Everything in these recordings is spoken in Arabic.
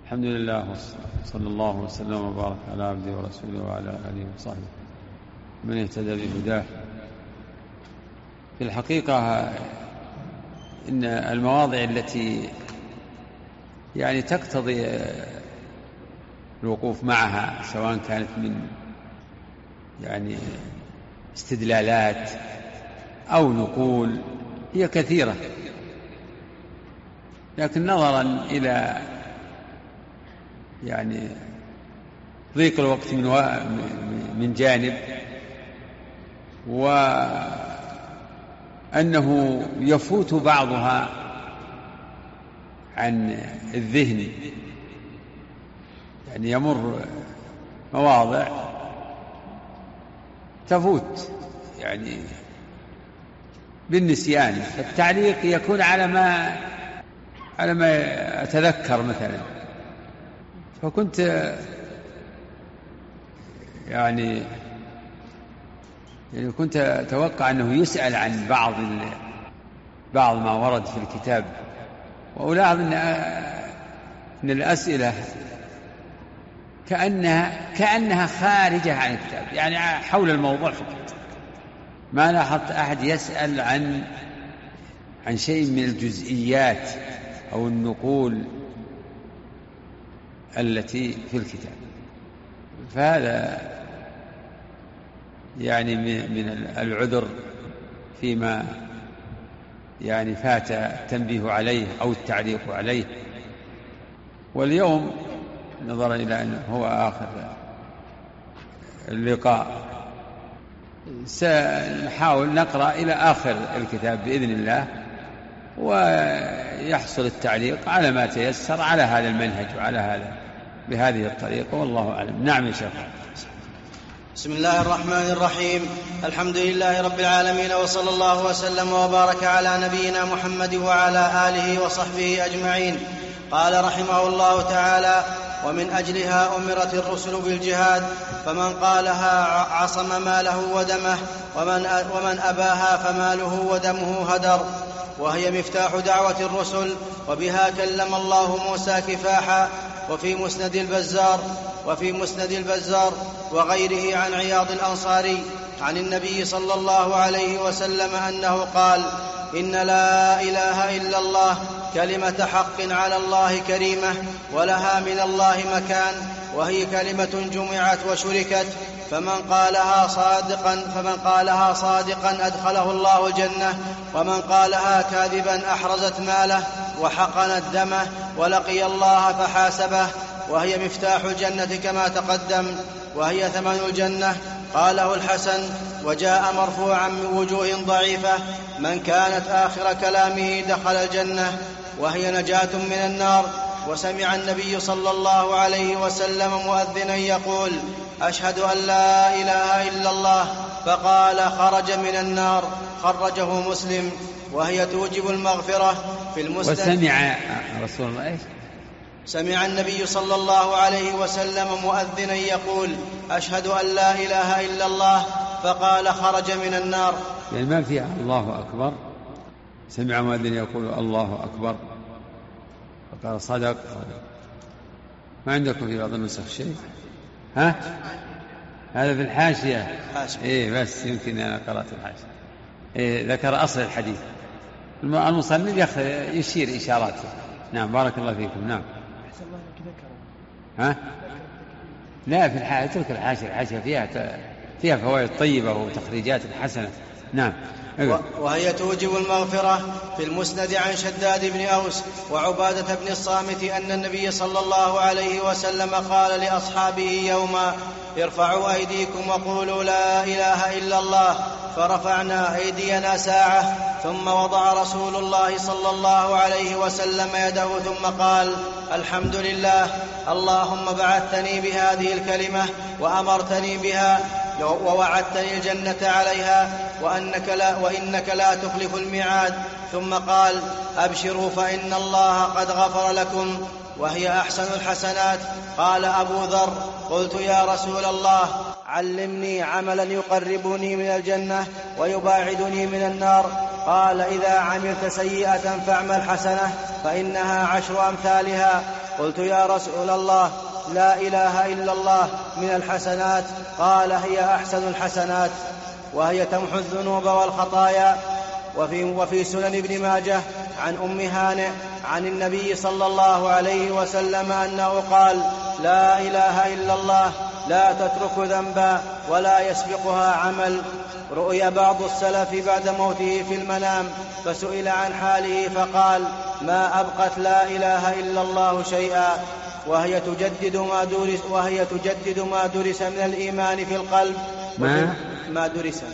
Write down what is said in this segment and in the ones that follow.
الحمد لله صلى الله وسلم وبارك على عبده ورسوله وعلى آله وصحبه من اهتدى بهداه. في الحقيقة إن المواضع التي يعني تقتضي الوقوف معها سواء كانت من يعني استدلالات أو نقول هي كثيرة، لكن نظرا إلى يعني ضيق الوقت من جانب، وأنه يفوت بعضها عن الذهن، يعني يمر مواضع تفوت يعني بالنسيان، فالتعليق يكون على ما أتذكر مثلا. فكنت يعني كنت أتوقع أنه يسأل عن بعض ما ورد في الكتاب، وألاحظ أن الأسئلة كأنها خارجة عن الكتاب، يعني حول الموضوع فقط. ما لاحظت أحد يسأل عن شيء من الجزئيات أو النقول التي في الكتاب. فهذا يعني من العذر فيما يعني فات التنبيه عليه أو التعليق عليه. واليوم نظرا إلى أنه هو آخر اللقاء سنحاول نقرأ إلى آخر الكتاب بإذن الله، ويحصل التعليق على ما تيسر على هذا المنهج وعلى بهذه الطريقة، والله أعلم. نعم يا شيخ. بسم الله الرحمن الرحيم. الحمد لله رب العالمين، وصلى الله وسلم وبارك على نبينا محمد وعلى آله وصحبه أجمعين. قال رحمه الله تعالى: ومن أجلها أمرت الرسل بالجهاد، فمن قالها عصم ماله ودمه، ومن أباها فماله ودمه هدر. وهي مفتاح دعوة الرسل، وبها كلم الله موسى كفاحا. وفي مسند البزار وغيره عن عياض الأنصاري عن النبي صلى الله عليه وسلم أنه قال: إن لا إله إلا الله كلمة حق على الله كريمة، ولها من الله مكان، وهي كلمة جمعت وشركت، فمن قالها صادقا أدخله الله الجنة، ومن قالها كاذبا أحرزت ماله وحقنت دمه ولقي الله فحاسبه. وهي مفتاح الجنة كما تقدم، وهي ثمن الجنة. قاله الحسن، وجاء مرفوعا من وجوه ضعيفة: من كانت آخر كلامه دخل الجنة. وهي نجاة من النار. وسمع النبي صلى الله عليه وسلم مؤذنا يقول: أشهد أن لا إله إلا الله، فقال خرج من النار. خرجه مسلم. وهي توجب المغفرة في المسند. وسمع رسول الله إيش؟ سمع النبي صلى الله عليه وسلم مؤذنا يقول: أشهد أن لا إله إلا الله، فقال خرج من النار. يعني ما فيها الله أكبر، سمع مؤذن يقول الله أكبر فقال صدق. ما عندكم في بعض النسخ شيء؟ ها؟ هذا في الحاشية. إيه بس يمكن أنا قرأت الحاشية. إيه ذكر أصل الحديث، المصنف يشير إشاراته. نعم بارك الله فيكم. نعم. ها؟ لا في الحاشية، تلك الحاشية فيها فوائد طيبة وتخريجات حسنة. نعم. وهي توجب المغفرة في المسند عن شداد بن أوس وعبادة بن الصامت أن النبي صلى الله عليه وسلم قال لأصحابه يوما: ارفعوا أيديكم وقولوا لا إله إلا الله. فرفعنا أيدينا ساعة، ثم وضع رسول الله صلى الله عليه وسلم يده ثم قال: الحمد لله، اللهم بعثتني بهذه الكلمة وأمرتني بها ووعدتني الجنة عليها، وإنك لا تخلف الميعاد. ثم قال: أبشروا فإن الله قد غفر لكم، وهي أحسن الحسنات. قال أبو ذر: قلت يا رسول الله علمني عملا يقربني من الجنة ويباعدني من النار. قال: إذا عملت سيئة فاعمل حسنة فإنها 10 أمثالها. قلت يا رسول الله لا إله إلا الله من الحسنات؟ قال هي أحسن الحسنات وهي تمحو الذنوب والخطايا. وفي سنن ابن ماجه عن أم هانئ عن النبي صلى الله عليه وسلم أنه قال لا إله إلا الله لا تترك ذنبا ولا يسبقها عمل. رؤي بعض السلف بعد موته في المنام فسئل عن حاله فقال ما أبقت لا إله إلا الله شيئا وهي تجدد ما درس من الإيمان في القلب ما درس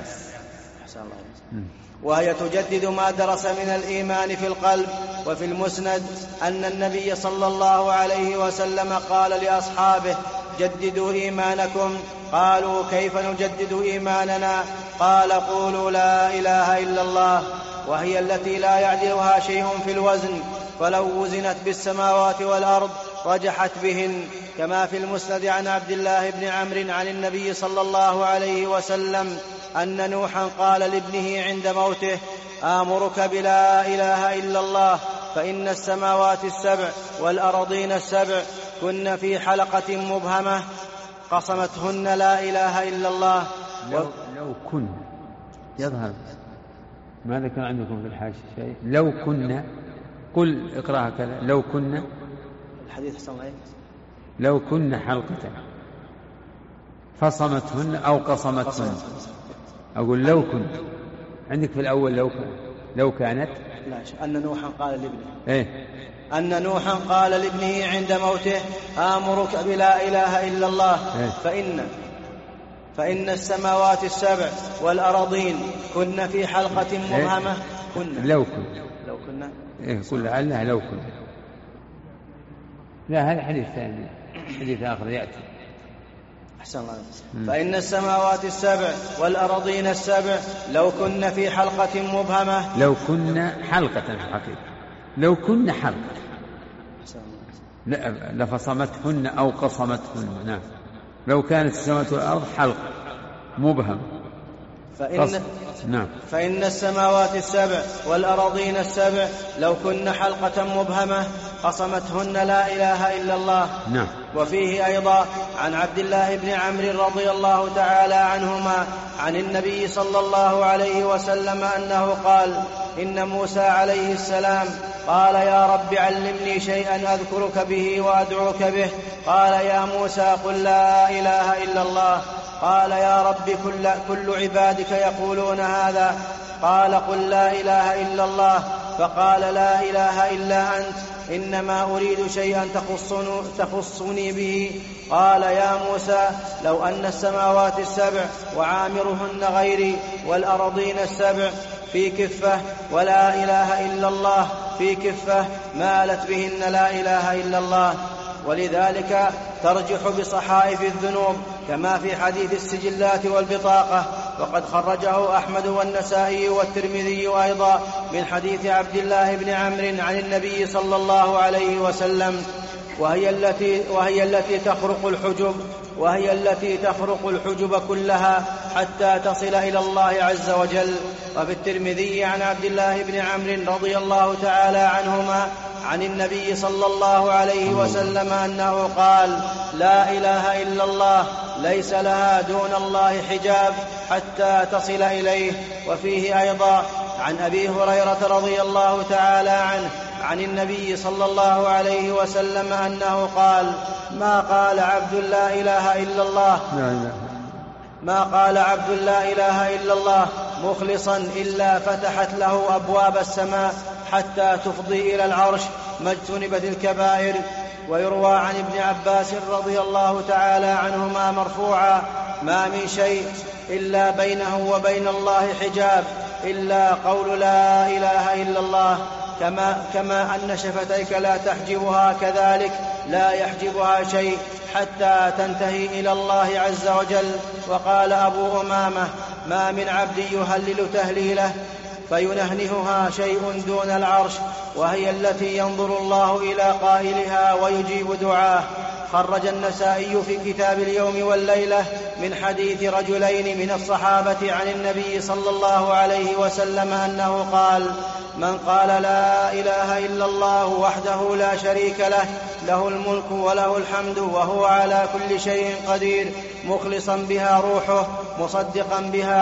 وهي تجدد ما درس من الإيمان في القلب. وفي المسند أن النبي صلى الله عليه وسلم قال لأصحابه جددوا إيمانكم. قالوا كيف نجدد إيماننا؟ قال قولوا لا إله إلا الله وهي التي لا يعدلها شيء في الوزن، فلو وزنت بالسماوات والأرض رجحت بهن. كما في المسند عن عبد الله بن عمرو عن النبي صلى الله عليه وسلم أن نوحا قال لابنه عند موته آمرك بلا إله إلا الله فإن السماوات السبع والأرضين السبع كن في حلقة مبهمة قصمتهن لا إله إلا الله. لو كن يظهر ماذا كان عندكم في الحاشية شيء؟ لو كنا قل اقرأها كذا لو كنا الحديث صحيح لو كنا حلقة فصمتهن أو قصمتهن. أقول لو كنت عندك في الأول لو كانت لا أن نوحا قال لابنه أن نوحا قال لابنه عند موته آمرك بلا إله إلا الله فإن السماوات السبع والأرضين كن في حلقة مبهمة لو كنا قل لعلها لو كنا. لا هذا حديث ثاني حديث آخر يأتي. فإن السماوات السبع والأرضين السبع لو كن في حلقة مبهمة لو كنا حلقة حقيقة لو كنا حلقة لفصمتهن أو قصمتهن. نعم لو كانت السماوات والأرض حلقة مبهم فإن السماوات السبع والأرضين السبع لو كن حلقة مبهمة قصمتهن لا إله إلا الله. نعم. وفيه أيضا عن عبد الله بن عمرو رضي الله تعالى عنهما عن النبي صلى الله عليه وسلم أنه قال إن موسى عليه السلام قال يا رب علمني شيئا أذكرك به وأدعوك به. قال يا موسى قل لا إله إلا الله. قال يا رب كل عبادك يقولون هذا. قال قل لا إله إلا الله. فقال لا إله إلا أنت إنما أريد شيئا تخصني به. قال يا موسى لو أن السماوات السبع وعامرهن غيري والأرضين السبع في كفة ولا إله إلا الله في كفة مالت بهن لا إله إلا الله. ولذلك ترجح بصحائف الذنوب كما في حديث السجلات والبطاقة. وقد خرجه أحمد والنسائي والترمذي أيضا من حديث عبد الله بن عمرو عن النبي صلى الله عليه وسلم وهي التي تخرق الحجب كلها حتى تصل إلى الله عز وجل. وفي الترمذي عن عبد الله بن عمرو رضي الله تعالى عنهما عن النبي صلى الله عليه وسلم أنه قال لا إله إلا الله ليس لها دون الله حجاب حتى تصل إليه. وفيه أيضا عن أبي هريرة رضي الله تعالى عنه عن النبي صلى الله عليه وسلم أنه قال ما قال عبد لا إله إلا الله مخلصا إلا فتحت له أبواب السماء حتى تفضي إلى العرش ما اجتنبت الكبائر. ويروى عن ابن عباس رضي الله تعالى عنهما مرفوعا ما من شيء إلا بينه وبين الله حجاب إلا قول لا إله إلا الله. كما أن شفتيك لا تحجبها كذلك لا يحجبها شيء حتى تنتهي إلى الله عز وجل. وقال أبو أمامة ما من عبد يهلل تهليله فينهنهها شيء دون العرش وهي التي ينظر الله إلى قائلها ويجيب دعاه. خرج النسائي في كتاب اليوم والليلة من حديث رجلين من الصحابة عن النبي صلى الله عليه وسلم أنه قال من قال لا إله إلا الله وحده لا شريك له له الملك وله الحمد وهو على كل شيء قدير مخلصا بها روحه مصدقا بها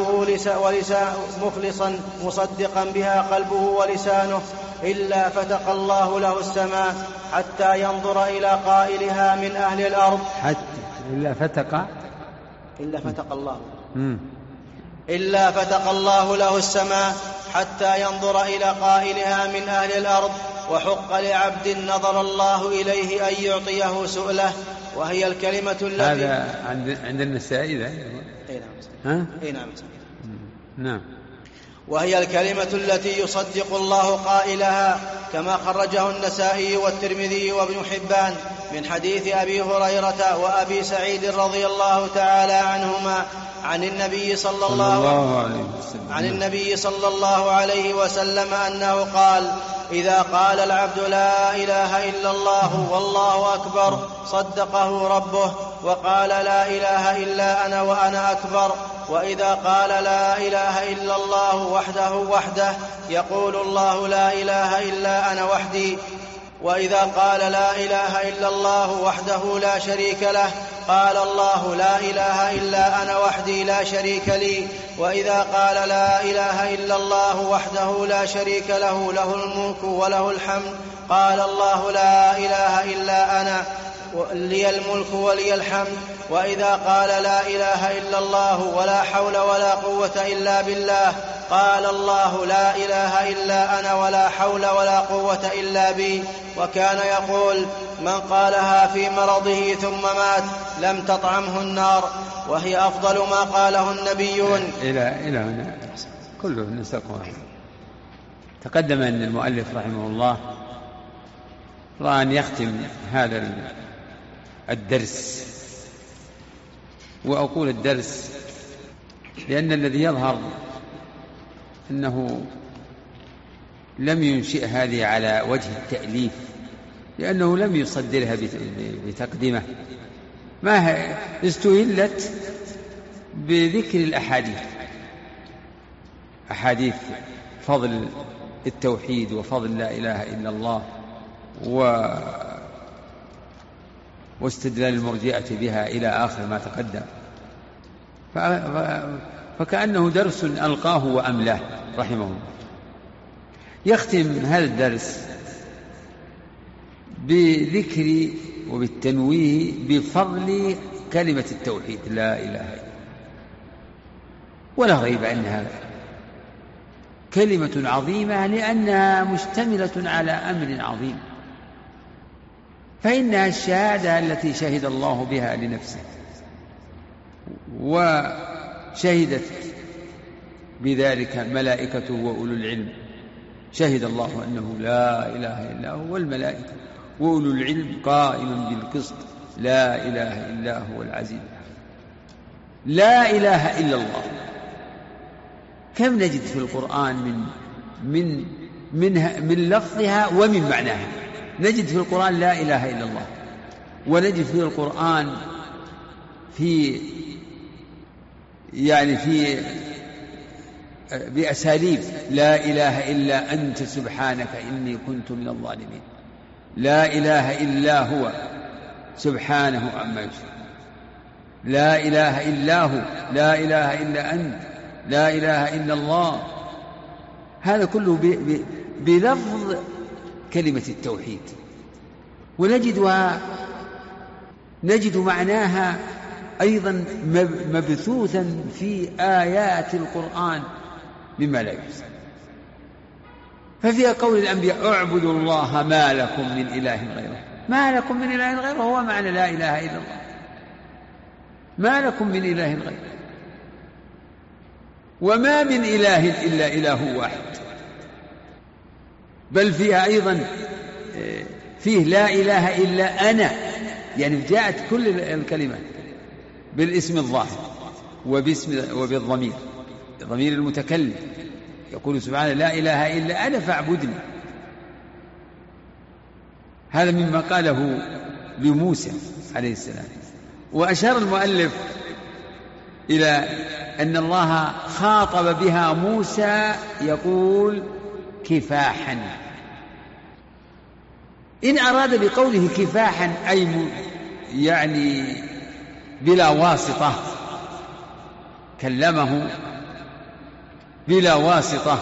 قلبه ولسانه إلا فتق الله له السماء حتى ينظر إلى قائلها من أهل الأرض إلا فتق الله له السماء حتى ينظر إلى قائلها من أهل الأرض. وحق لعبد نظر الله إليه أن يعطيه سؤله وهي الكلمة التي هذا عند النسائي ذا. نعم. وهي الكلمة التي يصدق الله قائلها كما خرجه النسائي والترمذي وابن حبان من حديث أبي هريرة وأبي سعيد رضي الله تعالى عنهما عن النبي صلى الله عليه وسلم أنه قال: إذا قال العبد لا إله إلا الله والله أكبر صدقه ربه وقال لا إله إلا أنا وأنا أكبر. وإذا قال لا إله إلا الله وحده يقول الله لا إله إلا أنا وحدي. وإذا قال لا إله إلا الله وحده لا شريك له قال الله لا إله إلا أنا وحدي لا شريك لي. وإذا قال لا إله إلا الله وحده لا شريك له له الملك وله الحمد قال الله لا إله إلا أنا لي الملك ولي الحمد. وإذا قال لا إله إلا الله ولا حول ولا قوة إلا بالله قال الله لا إله إلا أنا ولا حول ولا قوة إلا بي. وكان يقول: من قالها في مرضه ثم مات لم تطعمه النار. وهي أفضل ما قاله النبيون. إلى هنا كله نسق واحد. تقدم أن المؤلف رحمه الله رأى أن يختم هذا الدرس، وأقول الدرس لأن الذي يظهر أنه لم ينشئ هذه على وجه التأليف، لأنه لم يصدرها بتقدمه، ما استهلت بذكر الأحاديث، أحاديث فضل التوحيد وفضل لا إله إلا الله واستدلال المرجئة بها إلى آخر ما تقدم. فكأنه درس ألقاه وأملاه رحمه الله. يختم هذا الدرس بذكر وبالتنويه بفضل كلمة التوحيد لا إله إلا الله. ولا ريب أنها كلمة عظيمة لأنها مشتملة على أمر عظيم، فإنها الشهادة التي شهد الله بها لنفسه، وشهدت بذلك ملائكته وأولو العلم. شهد الله أنه لا إله إلا هو والملائكة وأولو العلم قائما بالقسط لا إله إلا هو العزيز. لا إله إلا الله كم نجد في القرآن من لفظها ومن معناها. نجد في القرآن لا إله إلا الله، ونجد في القرآن في بأساليب لا إله إلا أنت سبحانك إني كنت من الظالمين. لا إله إلا هو سبحانه عما يشركون. لا إله إلا هو، لا إله إلا أنت، لا إله إلا الله. هذا كله بلفظ كلمة التوحيد. نجد معناها أيضا مبثوثا في آيات القرآن مما لا يحصى. ففي قول الأنبياء اعبدوا الله ما لكم من إله غيره. ما لكم من إله غيره هو معنى لا إله إلا الله. ما لكم من إله غيره، وما من إله إلا إله واحد. بل فيها أيضا فيه لا إله إلا أنا، يعني جاءت كل الكلمات بالاسم الظاهر وبالضمير، ضمير المتكلم. يقول سبحانه لا إله إلا أنا فاعبدني. هذا مما قاله لموسى عليه السلام. وأشار المؤلف إلى أن الله خاطب بها موسى، يقول كفاحا. إن أراد بقوله كفاحا أي يعني بلا واسطة، كلمه بلا واسطة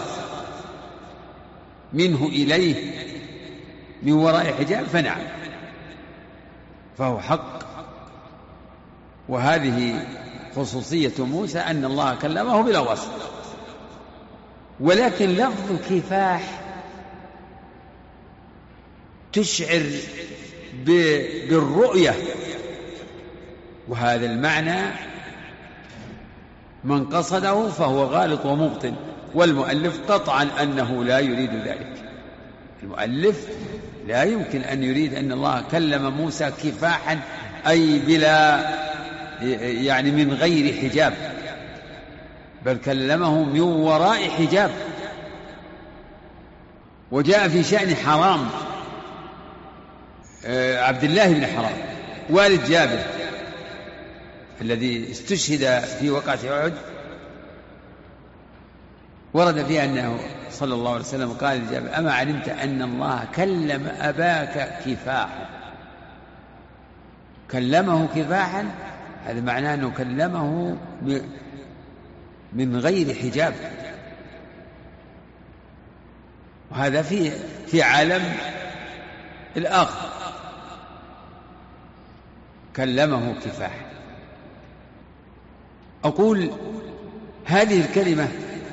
منه إليه من وراء حجاب، فنعم، فهو حق. وهذه خصوصية موسى أن الله كلمه بلا واسطة. ولكن لفظ الكفاح تشعر بالرؤية، وهذا المعنى من قصده فهو غالط ومبطل، والمؤلف قطعا أنه لا يريد ذلك. المؤلف لا يمكن أن يريد أن الله كلم موسى كفاحا أي بلا يعني من غير حجاب، بل كلمه من وراء حجاب. وجاء في شأن حرام عبد الله بن حرام والد جابر الذي استشهد في وقعة أحد، ورد فيها أنه صلى الله عليه وسلم قال لجابر: أما علمت أن الله كلم أباك كفاحا؟ كلمه كفاحا، هذا معناه أنه كلمه من غير حجاب. وهذا في عالم الآخر كلمه كفاحا. أقول هذه الكلمة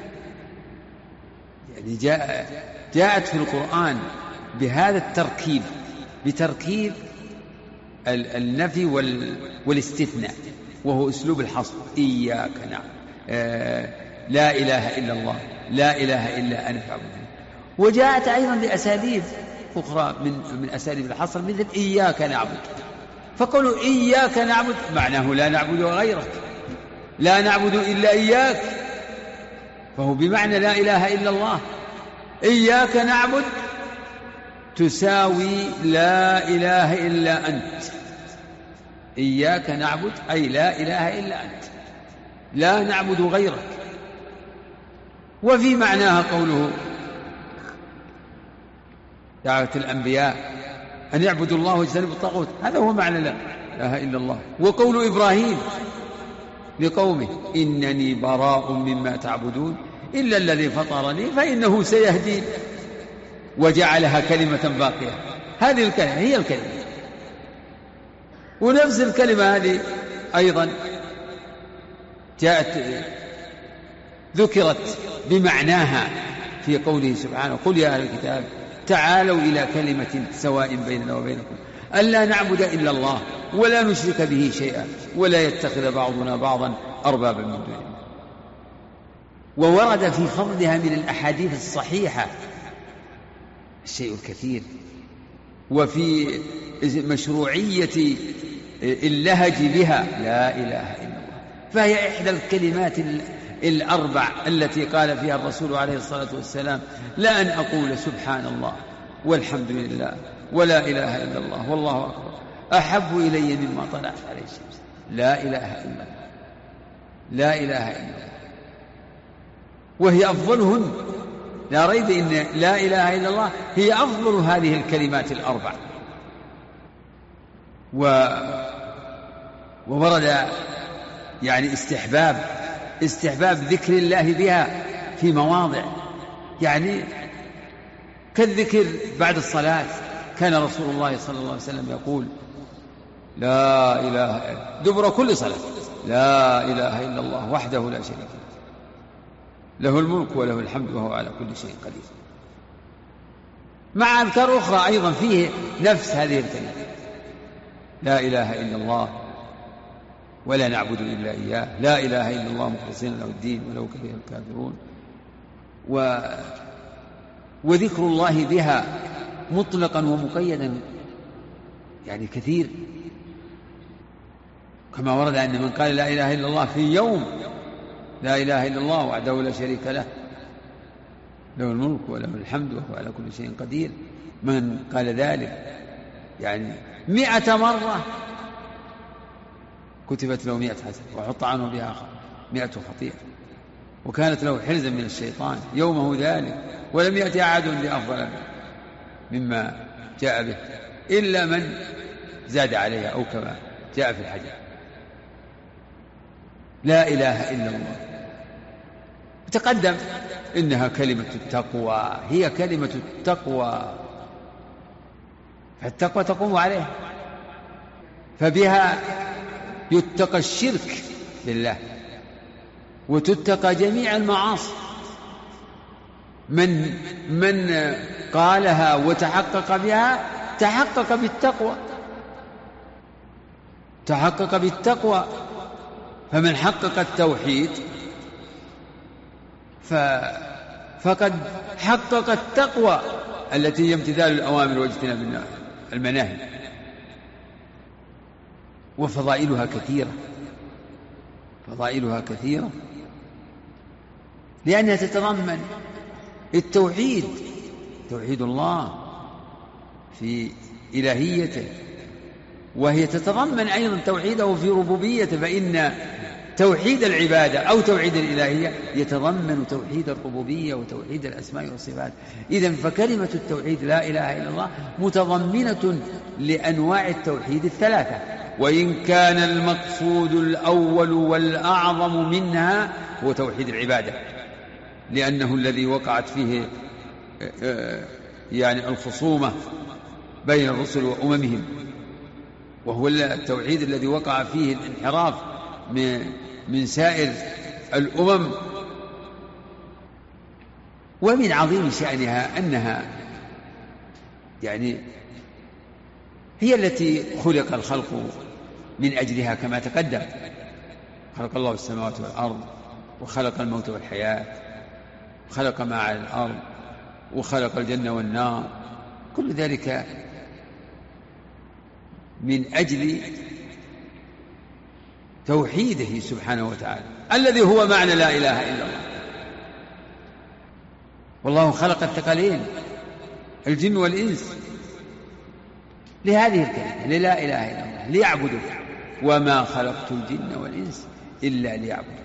يعني جاءت في القرآن بهذا التركيب، بتركيب النفي والاستثناء، وهو أسلوب الحصر: إياك نعبد، لا إله إلا الله، لا إله إلا أنا فاعبدني. وجاءت أيضا بأساليب أخرى من أساليب الحصر، مثل إياك نعبد. فقالوا إياك نعبد معناه لا نعبد غيرك، لا نعبد إلا إياك، فهو بمعنى لا إله إلا الله. إياك نعبد تساوي لا إله إلا أنت. إياك نعبد أي لا إله إلا أنت، لا نعبد غيرك. وفي معناها قوله دعوة الأنبياء أن يعبدوا الله واجتنبوا الطاغوت، هذا هو معنى لا إله إلا الله. وقول إبراهيم لقومه: إنني براء مما تعبدون إلا الذي فطرني فإنه سيهدين، وجعلها كلمة باقية. هذه الكلمة هي الكلمة. ونفس الكلمة هذه أيضا ذكرت بمعناها في قوله سبحانه: قل يا أهل الكتاب تعالوا إلى كلمة سواء بيننا وبينكم ألا نعبد إلا الله ولا نشرك به شيئا ولا يتخذ بعضنا بعضا أربابا من دون الله. وورد في فضلها من الأحاديث الصحيحة الشيء الكثير، وفي مشروعية اللهج بها لا إله إلا الله، فهي إحدى الكلمات الأربع التي قال فيها الرسول عليه الصلاة والسلام: لا أن أقول سبحان الله والحمد لله ولا إله إلا الله والله أكبر أحب إلي مما طلعت عليه الشمس. لا إله إلا الله، لا إله إلا الله، وهي أفضلهن. لا ريب إن لا إله إلا الله هي أفضل هذه الكلمات الأربع. وورد يعني استحباب ذكر الله بها في مواضع، يعني كالذكر بعد الصلاة. كان رسول الله صلى الله عليه وسلم يقول: لا إله إلا دبر كل صلاة لا إله إلا الله وحده لا شريك له الملك وله الحمد وهو على كل شيء قدير. مع أذكار أخرى أيضا فيه نفس هذه الكلمة: لا إله إلا الله ولا نعبد إلا إياه، لا إله إلا الله مخلصين له الدين ولو كره الكافرون. وذكر الله بها مطلقا ومقيدا يعني كثير، كما ورد أن من قال لا إله إلا الله في يوم: لا إله إلا الله وحده لا شريك له له الملك وله الحمد وهو على كل شيء قدير، من قال ذلك يعني 100 مرة كتبت له 100 حسنة وحط عنه بها 100 خطيئة. وكانت له حرزا من الشيطان يومه ذلك، ولم يأتي أحد بأفضل مما جاء به إلا من زاد عليها، أو كما جاء في الحديث: لا إله إلا الله. تقدم إنها كلمة التقوى، هي كلمة التقوى، فالتقوى تقوم عليها، فبها يتقى الشرك بالله وتتقى جميع المعاصي. من قالها وتحقق بها تحقق بالتقوى، تحقق بالتقوى. فمن حقق التوحيد فقد حقق التقوى التي هي امتثال الأوامر واجتناب المناهي. وفضائلها كثيرة، فضائلها كثيرة لأنها تتضمن التوحيد، توحيد الله في إلهيته، وهي تتضمن أيضا توحيده في ربوبيته، فإن توحيد العبادة أو توحيد الإلهية يتضمن توحيد الربوبية وتوحيد الأسماء والصفات. إذن فكلمة التوحيد لا إله إلا الله متضمنة لأنواع التوحيد الثلاثة، وإن كان المقصود الأول والأعظم منها هو توحيد العبادة، لأنه الذي وقعت فيه يعني الخصومة بين الرسل وأممهم، وهو التوحيد الذي وقع فيه الانحراف من سائر الأمم. ومن عظيم شأنها أنها يعني هي التي خلق الخلق من أجلها، كما تقدم: خلق الله السماوات والأرض، وخلق الموت والحياة، وخلق ما على الأرض، وخلق الجنة والنار، كل ذلك من أجل توحيده سبحانه وتعالى الذي هو معنى لا إله إلا الله. والله خلق الثقلين الجن والإنس لهذه الكلمة، للا إله إلا الله، ليعبدوا، وما خلقت الجن والإنس إلا ليعبدوا.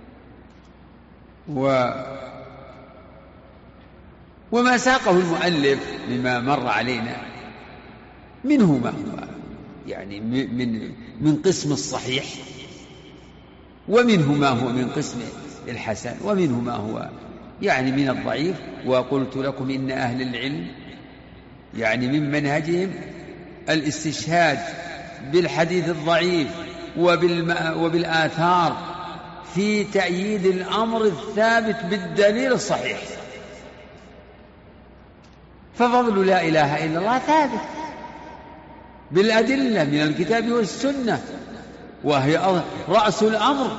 وما ساقه المؤلف مما مر علينا منه ما هو يعني من قسم الصحيح، ومنه ما هو من قسم الحسن، ومنه ما هو يعني من الضعيف. وقلت لكم إن أهل العلم يعني من منهجهم الاستشهاد بالحديث الضعيف وبالآثار في تأييد الأمر الثابت بالدليل الصحيح. ففضل لا إله إلا الله ثابت بالأدلة من الكتاب والسنة، وهي رأس الأمر،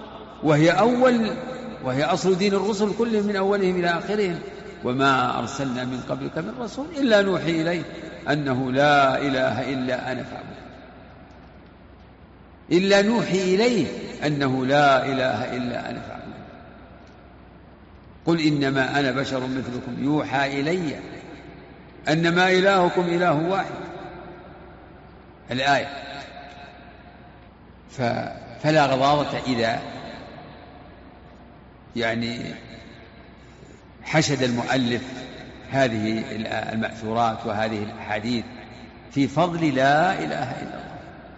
وهي أصل دين الرسل كلهم من أولهم إلى آخرهم. وما أرسلنا من قبلك من رسول إلا نوحي إليه أنه لا إله إلا أنا فاعبد، إلا نوحي إليه أنه لا إله إلا أنا فاعبد. قل إنما أنا بشر مثلكم يوحى إلي أنما إلهكم إله واحد، الآية. فلا غضاضة إذا يعني حشد المؤلف هذه المأثورات وهذه الأحاديث في فضل لا إله إلا الله.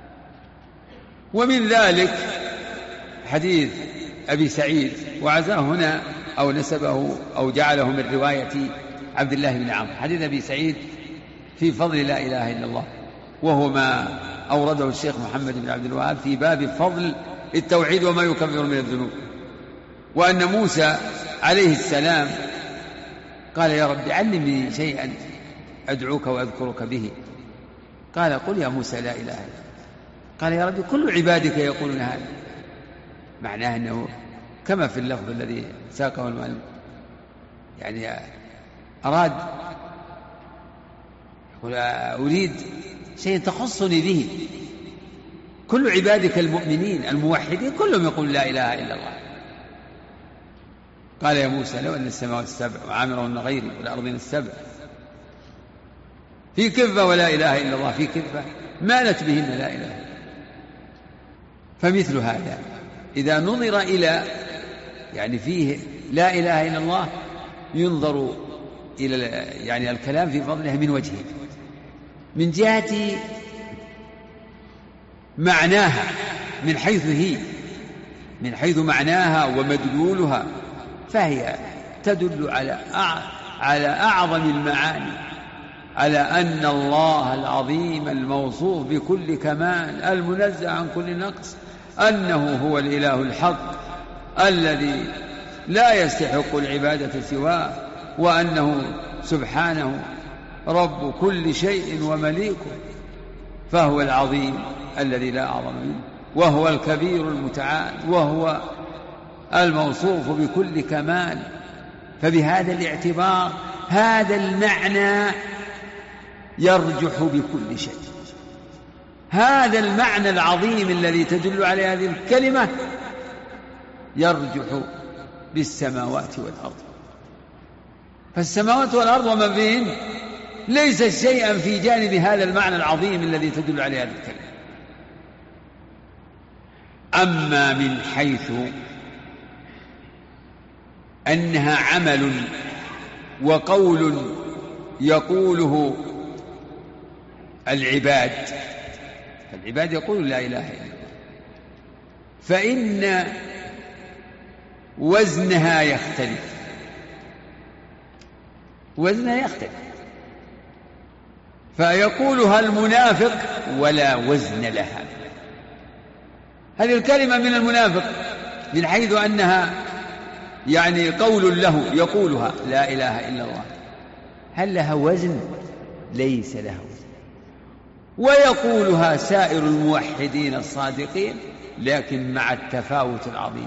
ومن ذلك حديث أبي سعيد، وعزاه هنا أو نسبه أو جعله من رواية عبد الله بن عمرو، حديث أبي سعيد في فضل لا إله إلا الله، وهو ما أورده الشيخ محمد بن عبد الوهاب في باب فضل التوحيد وما يكفر من الذنوب. وأن موسى عليه السلام قال: يا رب علمني شيئا أدعوك وأذكرك به. قال: قل يا موسى لا إله إلا الله. قال: يا رب كل عبادك يقولون هذا. معناه أنه كما في اللفظ الذي ساقه المؤلف، يعني أراد يقول: أريد شيء تخصني به، كل عبادك المؤمنين الموحدين كلهم يقول لا إله إلا الله. قال: يا موسى لو أن السماوات السبع وعامرهن غيري والأرضين السبع في كفة ولا إله إلا الله في كفة مالت بهن لا إله إلا الله. فمثل هذا إذا نظر إلى يعني فيه لا إله إلا الله ينظر إلى يعني الكلام في فضلها من وجهين: من جهة معناها، من حيث هي، من حيث معناها ومدلولها، فهي تدل على أعظم المعاني، على أن الله العظيم الموصوف بكل كمال المنزه عن كل نقص، أنه هو الإله الحق الذي لا يستحق العبادة سواه، وأنه سبحانه رب كل شيء ومليكه، فهو العظيم الذي لا أعظم منه، وهو الكبير المتعال، وهو الموصوف بكل كمال. فبهذا الاعتبار هذا المعنى يرجح بكل شيء، هذا المعنى العظيم الذي تدل عليه هذه الكلمة يرجح بالسماوات والأرض. فالسماوات والأرض وما بين ليس شيئا في جانب هذا المعنى العظيم الذي تدل عليه هذه الكلمة. أما من حيث أنها عمل وقول يقوله العباد، فالعباد يقولون لا إله إلا الله، فإن وزنها يختلف، وزنها يختلف، فيقولها المنافق ولا وزن لها. هذه الكلمة من المنافق من حيث أنها يعني قول له يقولها لا إله إلا الله، هل لها وزن؟ ليس لها وزن. ويقولها سائر الموحدين الصادقين، لكن مع التفاوت العظيم،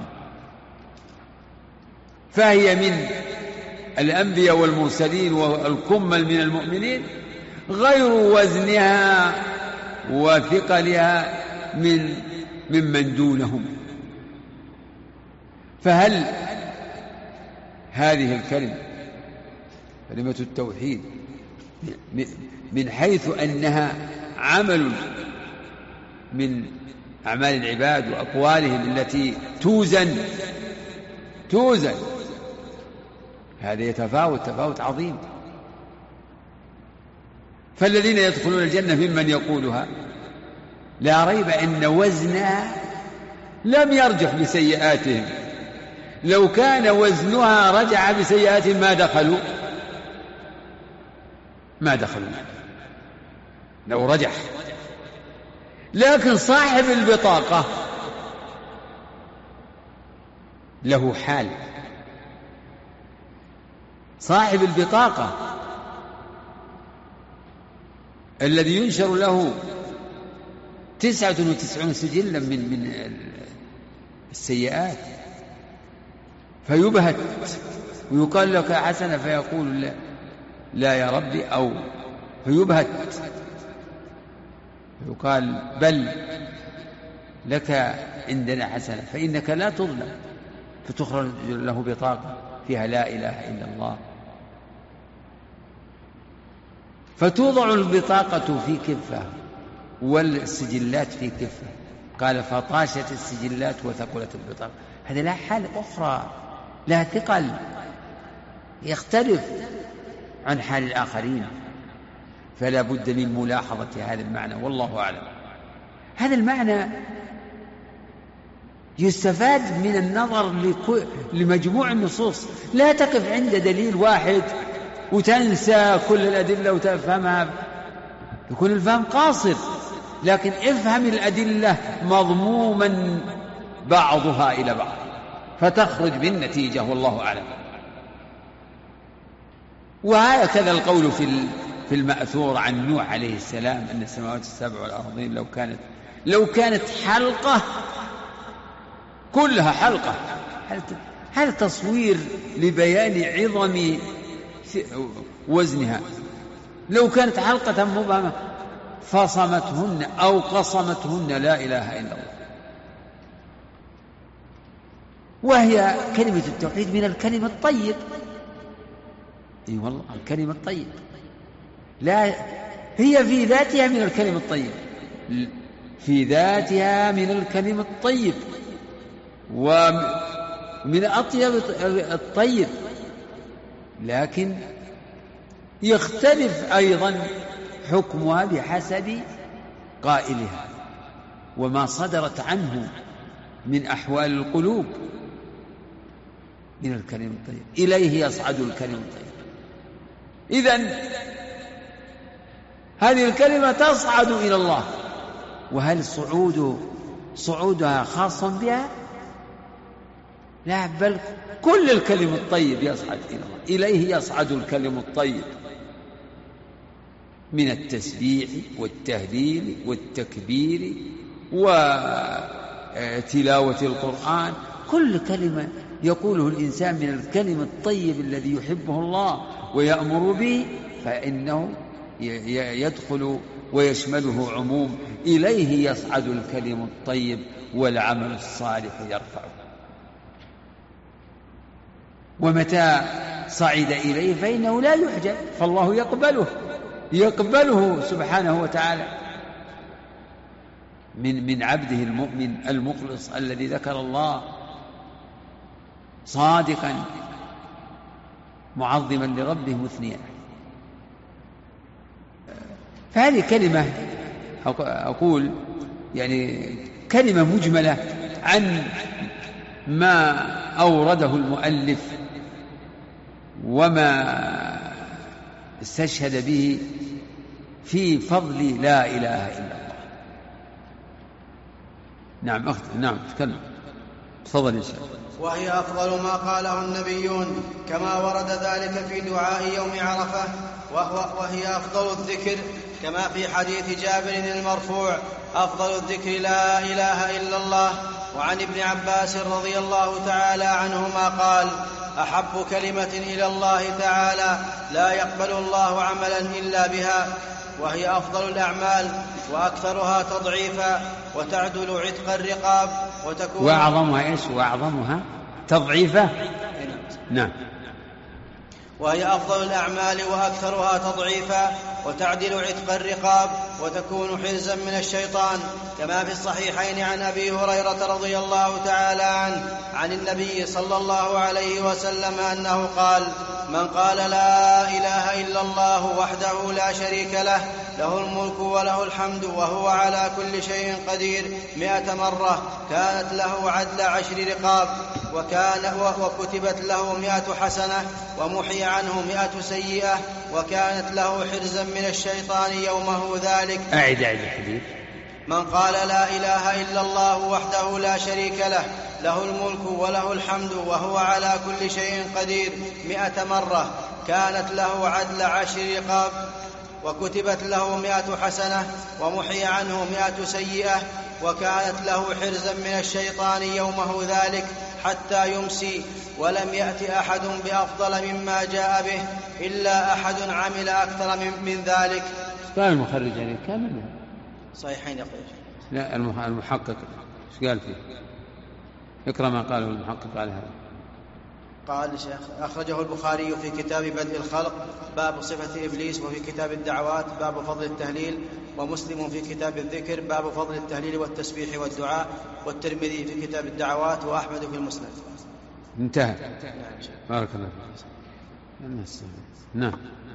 فهي من الأنبياء والمرسلين والكمل من المؤمنين غير وزنها وثقلها ممن دونهم. فهل هذه الكلمة كلمة التوحيد من حيث أنها عمل من أعمال العباد وأقوالهم التي توزن، هذا يتفاوت تفاوت عظيم. فالذين يدخلون الجنة ممن يقولها لا ريب أن وزنها لم يرجح بسيئاتهم، لو كان وزنها رجع بسيئاتهم ما دخلوا لو رجح. لكن صاحب البطاقة له حال، صاحب البطاقة الذي ينشر له 99 سجلا من السيئات، فيبهت ويقال لك حسنة فيقول لا يا ربي، أو فيبهت ويقال بل لك عندنا حسنة، فإنك لا تظلم، فتخرج له بطاقة فيها لا إله إلا الله، فتوضع البطاقة في كفة والسجلات في كفة. قال فطاشت السجلات وثقلت البطاقة. هذا لا حال أخرى، لا ثقل، يختلف عن حال الآخرين، فلا بد من ملاحظة هذا المعنى، والله أعلم. هذا المعنى يستفاد من النظر لمجموع النصوص، لا تقف عند دليل واحد وتنسى كل الأدلة وتفهمها، يكون الفهم قاصر، لكن افهم الأدلة مضموما بعضها إلى بعض فتخرج بالنتيجة، والله أعلم. وهكذا القول في المأثور عن نوح عليه السلام أن السماوات السبع والأرضين لو كانت حلقة كلها حلقة، هذا تصوير لبيان عظم وزنها. لو كانت حلقة مبهمة فصمتهن أو قصمتهن لا إله إلا الله. وهي كلمة التوحيد من الكلمة الطيب، اي والله الكلمة الطيب، لا هي في ذاتها من الكلمة الطيب، في ذاتها من الكلمة الطيب، من أطيب الطيب، لكن يختلف أيضا حكمها بحسب قائلها وما صدرت عنه من أحوال القلوب من الكلم الطيب. إليه يصعد الكلم الطيب. إذن هذه الكلمة تصعد إلى الله، وهل صعودها خاص بها؟ لا، بل كل الكلم الطيب يصعد إلى الله. إليه يصعد الكلم الطيب من التسبيح والتهليل والتكبير وتلاوة القرآن. كل كلمة يقوله الإنسان من الكلم الطيب الذي يحبه الله ويأمر به فإنه يدخل ويشمله عموم. إليه يصعد الكلم الطيب والعمل الصالح يرفعه. ومتى صعد إليه فإنه لا يحجب، فالله يقبله سبحانه وتعالى من عبده المؤمن المخلص الذي ذكر الله صادقا معظما لربه مثنيا. فهذه كلمة أقول يعني كلمة مجملة عن ما أورده المؤلف وما استشهد به في فضل لا إله إلا الله. نعم نعم تكلم، تفضل يا شيخ. وهي أفضل ما قاله النبيون كما ورد ذلك في دعاء يوم عرفة، وهي أفضل الذكر كما في حديث جابر المرفوع: أفضل الذكر لا إله إلا الله. وعن ابن عباس رضي الله تعالى عنهما قال: أحب كلمة إلى الله تعالى لا يقبل الله عملا إلا بها، وهي أفضل الأعمال وأكثرها تضعيفا وتعدل عتق الرقاب وتكون وأعظمها إيش؟ وأعظمها تضعيفا. نعم. وهي أفضل الأعمال وأكثرها تضعيفا وتعدل عتق الرقاب وتكون حرزا من الشيطان، كما في الصحيحين عن أبي هريرة رضي الله تعالى عنه عن النبي صلى الله عليه وسلم أنه قال: من قال لا إله إلا الله وحده لا شريك له، له الملك وله الحمد وهو على كل شيء قدير 100 مرة، كانت له عدل 10 رقاب، وكتبت له 100 حسنة، ومحي عنه 100 سيئة، وكانت له حرزا من الشيطان يومه ذلك. أعد الحديث. من قال لا إله إلا الله وحده لا شريك له، له الملك وله الحمد وهو على كل شيء قدير 100 مرة، كانت له عدل 10 رقاب، وكتبت له 100 حسنة، ومحي عنه 100 سيئة، وكانت له حرزا من الشيطان يومه ذلك حتى يمسي، ولم يأت أحد بأفضل مما جاء به إلا أحد عمل أكثر من ذلك. قال المخرج عليه كامل صحيحين يقول. لا، المحقق ايش قال فيه؟ اقرأ ما قاله المحقق على هذا. قال الشيخ: أخرجه البخاري في كتاب بدء الخلق باب صفة إبليس، وفي كتاب الدعوات باب فضل التهليل، ومسلم في كتاب الذكر باب فضل التهليل والتسبيح والدعاء، والترمذي في كتاب الدعوات، وأحمد في المسند. انتهى. بارك الله فيك. نعم.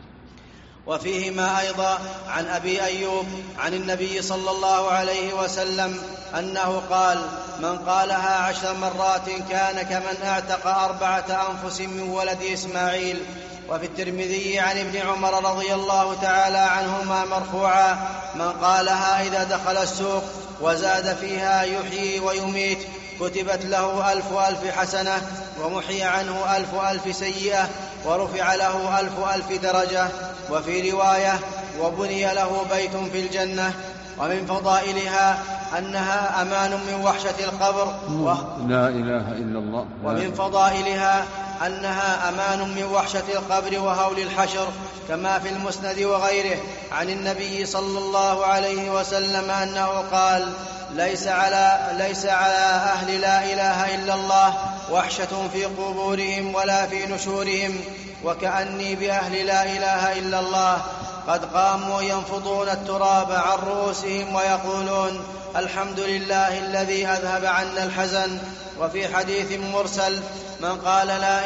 وفيهما أيضا عن أبي أيوب عن النبي صلى الله عليه وسلم أنه قال: من قالها 10 مرات كان كمن اعتق 4 أنفس من ولد إسماعيل. وفي الترمذي عن ابن عمر رضي الله تعالى عنهما مرفوعا: من قالها إذا دخل السوق وزاد فيها يحيي ويميت كتبت له 1000 حسنة، ومحي عنه 1000 سيئة، ورفع له 1000 درجة. وفي رواية: وبني له بيت في الجنة. ومن فضائلها أنها أمان من وحشة القبر. لا إله إلا الله. ومن فضائلها أنها أمان من وحشة القبر وهول الحشر، كما في المسند وغيره عن النبي صلى الله عليه وسلم أنه قال: ليس على أهل لا إله إلا الله وحشة في قبورهم ولا في نشورهم، وكأني بأهل لا إله إلا الله قد قاموا ينفضون التراب عن رؤوسهم ويقولون الحمد لله الذي أذهب عنا الحزن. وفي حديث مرسل من قال لا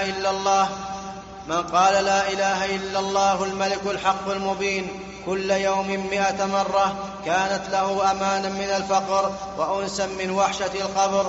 إله إلا الله الملك الحق المبين كل يوم 100 مرة كانت له أمانا من الفقر وأنسا من وحشة القبر،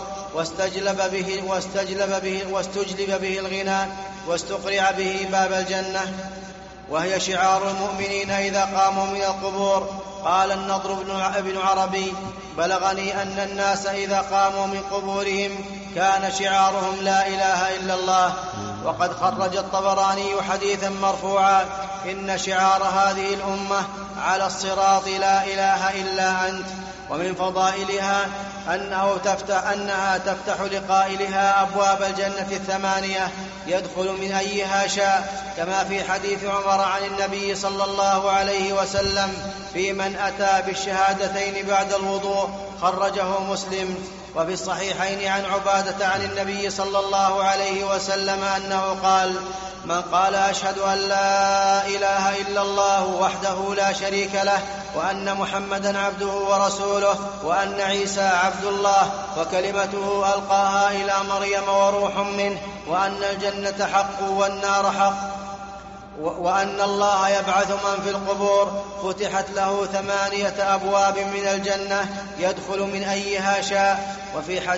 واستجلب به الغنى، واستقرع به باب الجنة، وهي شعار المؤمنين إذا قاموا من القبور. قال النضر بن عربي بلغني أن الناس إذا قاموا من قبورهم كان شعارهم لا إله إلا الله. وقد خرج الطبراني حديثا مرفوعا إن شعار هذه الأمة على الصراط لا إله إلا أنت. ومن فضائلها أنها تفتح لقائلها أبواب الجنة 8 يدخل من أيها شاء، كما في حديث عمر عن النبي صلى الله عليه وسلم في من أتى بالشهادتين بعد الوضوء، خرجه مسلم. وفي الصحيحين عن عبادة عن النبي صلى الله عليه وسلم أنه قال من قال أشهد أن لا إله إلا الله وحده لا شريك له وأن محمدا عبده ورسوله وأن عيسى عبد الله وكلمته ألقاها إلى مريم وروح منه وأن الجنة حق والنار حق وأن الله يبعث من في القبور فتحت له 8 أبواب من الجنة يدخل من أيها شاء. وفي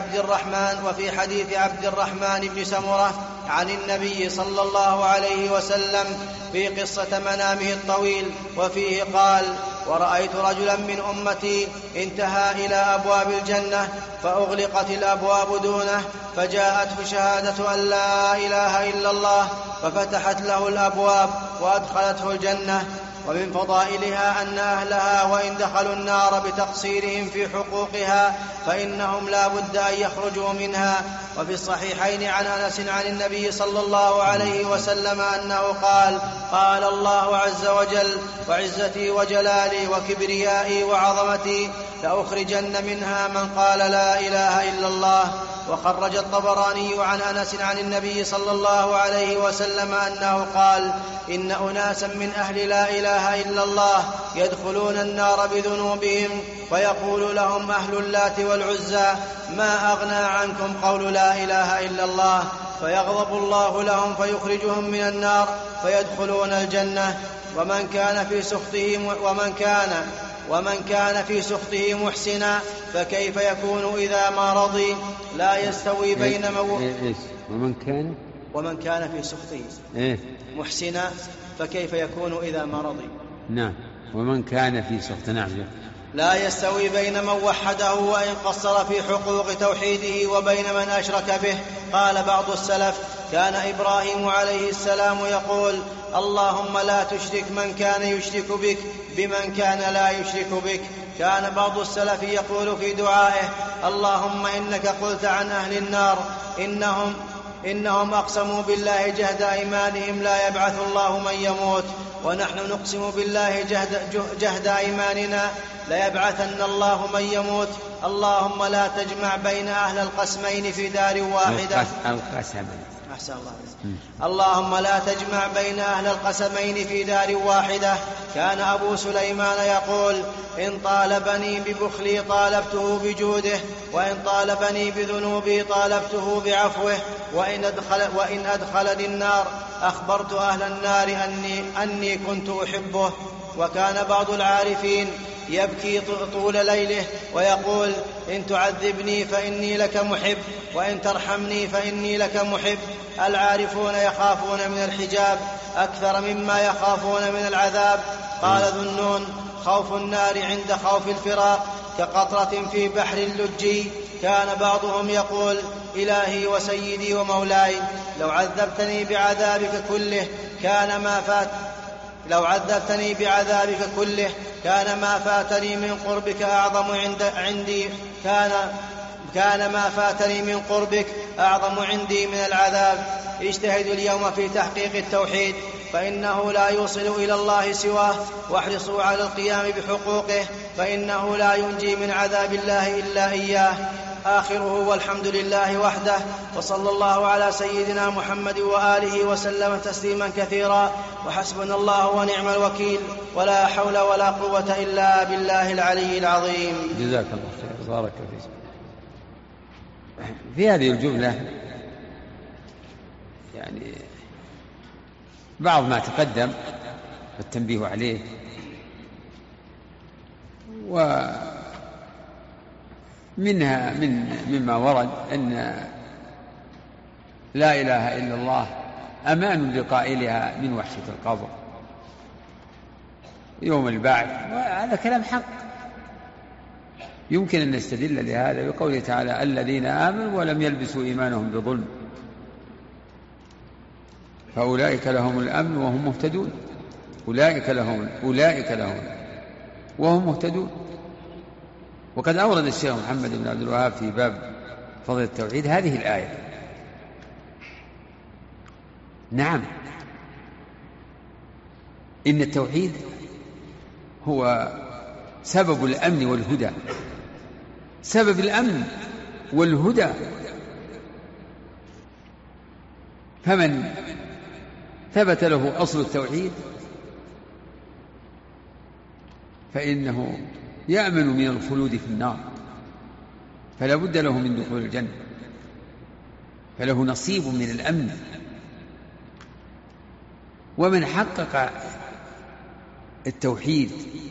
حديث عبد الرحمن بن سمرة عن النبي صلى الله عليه وسلم في قصة منامه الطويل وفيه قال ورأيت رجلا من أمتي انتهى إلى أبواب الجنة فأغلقت الأبواب دونه فجاءته شهادة أن لا إله إلا الله ففتحت له الأبواب وأدخلته الجنة. ومن فضائلها أن أهلها وإن دخلوا النار بتقصيرهم في حقوقها فإنهم لا بد أن يخرجوا منها. وفي الصحيحين عن أنس عن النبي صلى الله عليه وسلم أنه قال الله عز وجل وعزتي وجلالي وكبريائي وعظمتي لأخرجن منها من قال لا إله إلا الله. وخرج الطبراني عن أنس عن النبي صلى الله عليه وسلم أنه قال إن أناسا من أهل لا إله إلا الله يدخلون النار بذنوبهم فيقول لهم أهل اللات والعزى ما أغنى عنكم قول لا إله إلا الله، فيغضب الله لهم فيخرجهم من النار فيدخلون الجنة. ومن كان في سخطه محسنا فكيف يكون إذا ما رضي لا يستوي بين ومن كان في سخطه محسنا فكيف يكون إذا ما رضي. نعم. ومن كان في سخط لا يستوي بين من وحده وإن قصر في حقوق توحيده وبين من أشرك به. قال بعض السلف كان إبراهيم عليه السلام يقول اللهم لا تشرك من كان يشرك بك بمن كان لا يشرك بك. كان بعض السلف يقول في دعائه اللهم إنك قلت عن أهل النار إنهم أقسموا بالله جهد أيمانهم لا يبعث الله من يموت، ونحن نقسم بالله جهد أيماننا لا يبعثن الله من يموت. اللهم لا تجمع بين أهل القسمين في دار واحدة. اللهم لا تجمع بين أهل القسمين في دار واحدة. كان أبو سليمان يقول إن طالبني ببخلي طالبته بجوده وإن طالبني بذنوبي طالبته بعفوه وإن أدخلني النار أخبرت أهل النار أني كنت أحبه. وكان بعض العارفين يبكي طول ليله ويقول إن تعذبني فإني لك محب وإن ترحمني فإني لك محب. العارفون يخافون من الحجاب أكثر مما يخافون من العذاب. قال ذو النون خوف النار عند خوف الفراق كقطرة في بحر اللجي. كان بعضهم يقول إلهي وسيدي ومولاي لو عذبتني بعذابك كله كان ما فاتني من قربك أعظم عندي كان ما فاتني من قربك أعظم عندي من العذاب. اجتهدوا اليوم في تحقيق التوحيد فإنه لا يوصل إلى الله سواه، واحرصوا على القيام بحقوقه فإنه لا ينجي من عذاب الله إلا إياه. آخره والحمد لله وحده، وصلى الله على سيدنا محمد وآله وسلم تسليما كثيرا، وحسبنا الله ونعم الوكيل، ولا حول ولا قوة إلا بالله العلي العظيم. جزاك الله خير، بارك فيك. في هذه الجملة يعني بعض ما تقدم والتنبيه عليه، ومنها مما ورد أن لا إله إلا الله أمان لقائلها من وحشة القبر يوم البعث، وهذا كلام حق. يمكن أن نستدل لهذا بقوله تعالى الذين آمنوا ولم يلبسوا إيمانهم بظلم فأولئك لهم الأمن وهم مهتدون. أولئك لهم وهم مهتدون. وقد أورد الشيخ محمد بن عبد الوهاب في باب فضل التوحيد هذه الآية. نعم، إن التوحيد هو سبب الأمن والهدى، سبب الأمن والهدى. فمن ثبت له أصل التوحيد فإنه يأمن من الخلود في النار، فلا بد له من دخول الجنة، فله نصيب من الأمن. ومن حقق التوحيد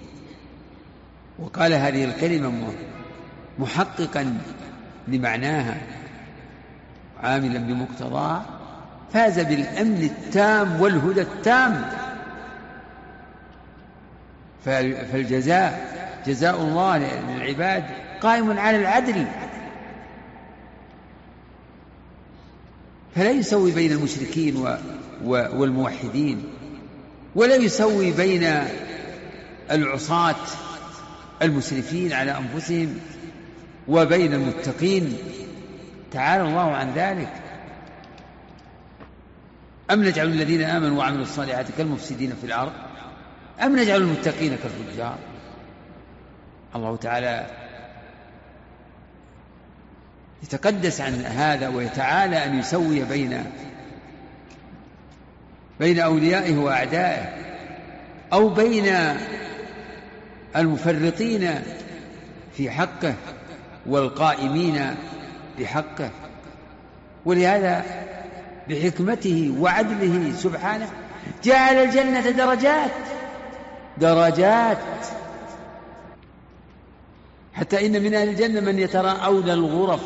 وقال هذه الكلمة محققا لمعناها عاملا بمقتضاها فاز بالأمن التام والهدى التام. فالجزاء جزاء الله للعباد قائم على العدل، فلا يسوي بين المشركين والموحدين، ولا يسوي بين العصاة المسرفين على أنفسهم وبين المتقين، تعالى الله عن ذلك. أم نجعل الذين آمنوا وعملوا الصالحات كالمفسدين في الأرض أم نجعل المتقين كالفجار؟ الله تعالى يتقدس عن هذا ويتعالى أن يسوي بين أوليائه وأعدائه، أو بين المفرطين في حقه والقائمين بحقه. ولهذا بحكمته وعدله سبحانه جعل الجنة درجات، حتى إن من أهل الجنة من يتراءون الغرف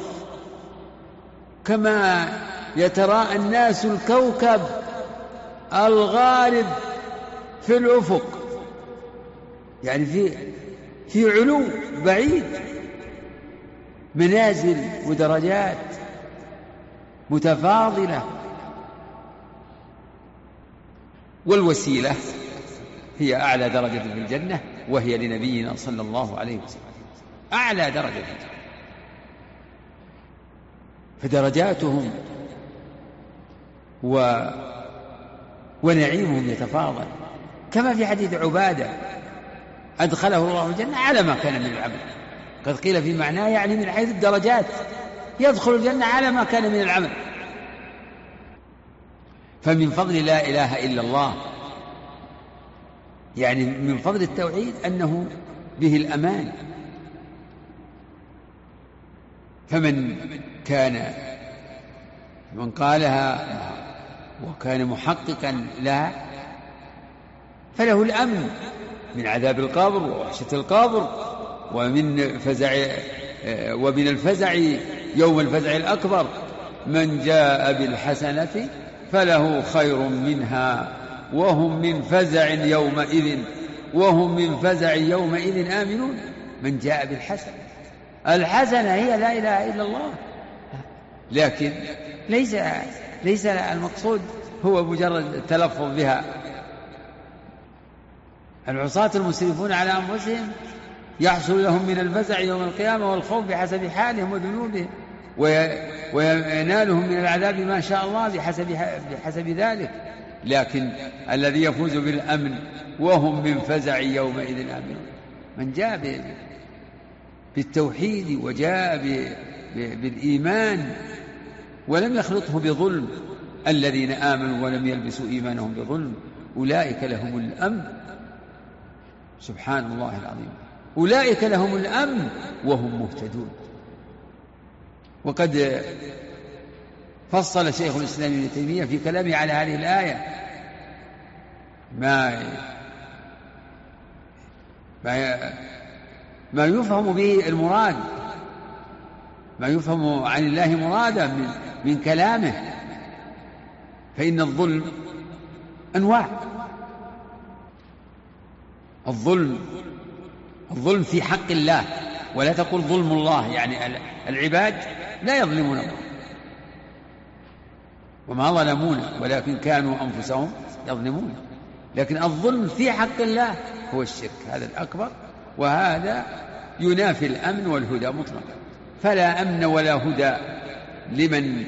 كما يتراءى الناس الكوكب الغارب في الأفق، يعني في علو بعيد، منازل ودرجات متفاضلة. والوسيلة هي أعلى درجة في الجنة، وهي لنبينا صلى الله عليه وسلم، أعلى درجة. فدرجاتهم ونعيمهم يتفاضل، كما في حديث عبادة أدخله الله الجنة على ما كان من العمل. قد قيل في معناه يعني من حيث الدرجات، يدخل الجنة على ما كان من العمل. فمن فضل لا إله إلا الله، يعني من فضل التوحيد أنه به الأمان. فمن قالها وكان محققا لها فله الأمن من عذاب القبر ووحشة القبر ومن الفزع يوم الفزع الأكبر. من جاء بالحسنة فله خير منها وهم من فزع يومئذ آمنون. من جاء بالحسنة، الحسنة هي لا إله إلا الله، لكن ليس المقصود هو مجرد التلفظ بها. العصاة المسرفون على أنفسهم يحصل لهم من الفزع يوم القيامة والخوف بحسب حالهم وذنوبهم، وينالهم من العذاب ما شاء الله بحسب ذلك. لكن الذي يفوز بالأمن وهم من فزع يومئذ آمنون من جاء بالتوحيد وجاء بالإيمان ولم يخلطه بظلم. الذين آمنوا ولم يلبسوا إيمانهم بظلم أولئك لهم الأمن. سبحان الله العظيم، أولئك لهم الأمن وهم مهتدون. وقد فصل شيخ الإسلام ابن تيمية في كلامه على هذه الآية ما يفهم به المراد، ما يفهم عن الله مرادا من كلامه. فإن الظلم أنواع. الظلم في حق الله، ولا تقل ظلم الله، يعني العباد لا يظلمون الله وما ظلمونا ولكن كانوا أنفسهم يظلمون. لكن الظلم في حق الله هو الشرك، هذا الأكبر، وهذا ينافي الأمن والهدى مطلقا. فلا أمن ولا هدى لمن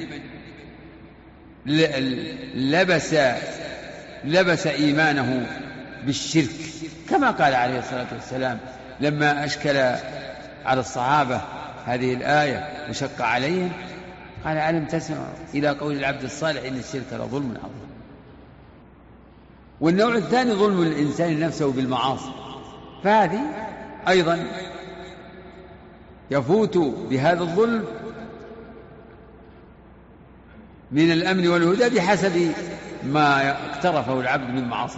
لبس إيمانه بالشرك، كما قال عليه الصلاة والسلام لما أشكل على الصحابة هذه الآية وشق عليهم قال: ألم تسمع إلى قول العبد الصالح إن الشرك لظلم عظيم. والنوع الثاني ظلم الإنسان نفسه بالمعاصي، فهذه أيضا يفوت بهذا الظلم من الأمن والهدى بحسب ما اقترفه العبد من معاصي.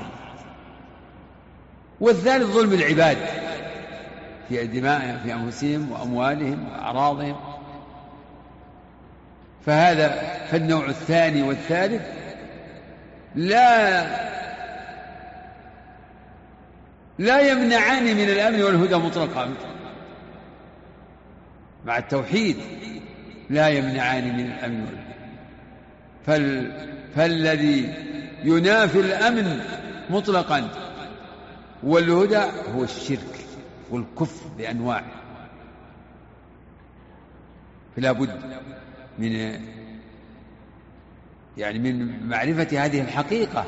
والثالث ظلم العباد في دمائهم، في أنفسهم وأموالهم وأعراضهم. فالنوع الثاني والثالث لا يمنعان من الأمن والهدى مطلقا، مع التوحيد لا يمنعان من الأمن والهدى. فالذي ينافي الأمن مطلقا والهدى هو الشرك والكفر بأنواعه. فلا بد من معرفة هذه الحقيقة،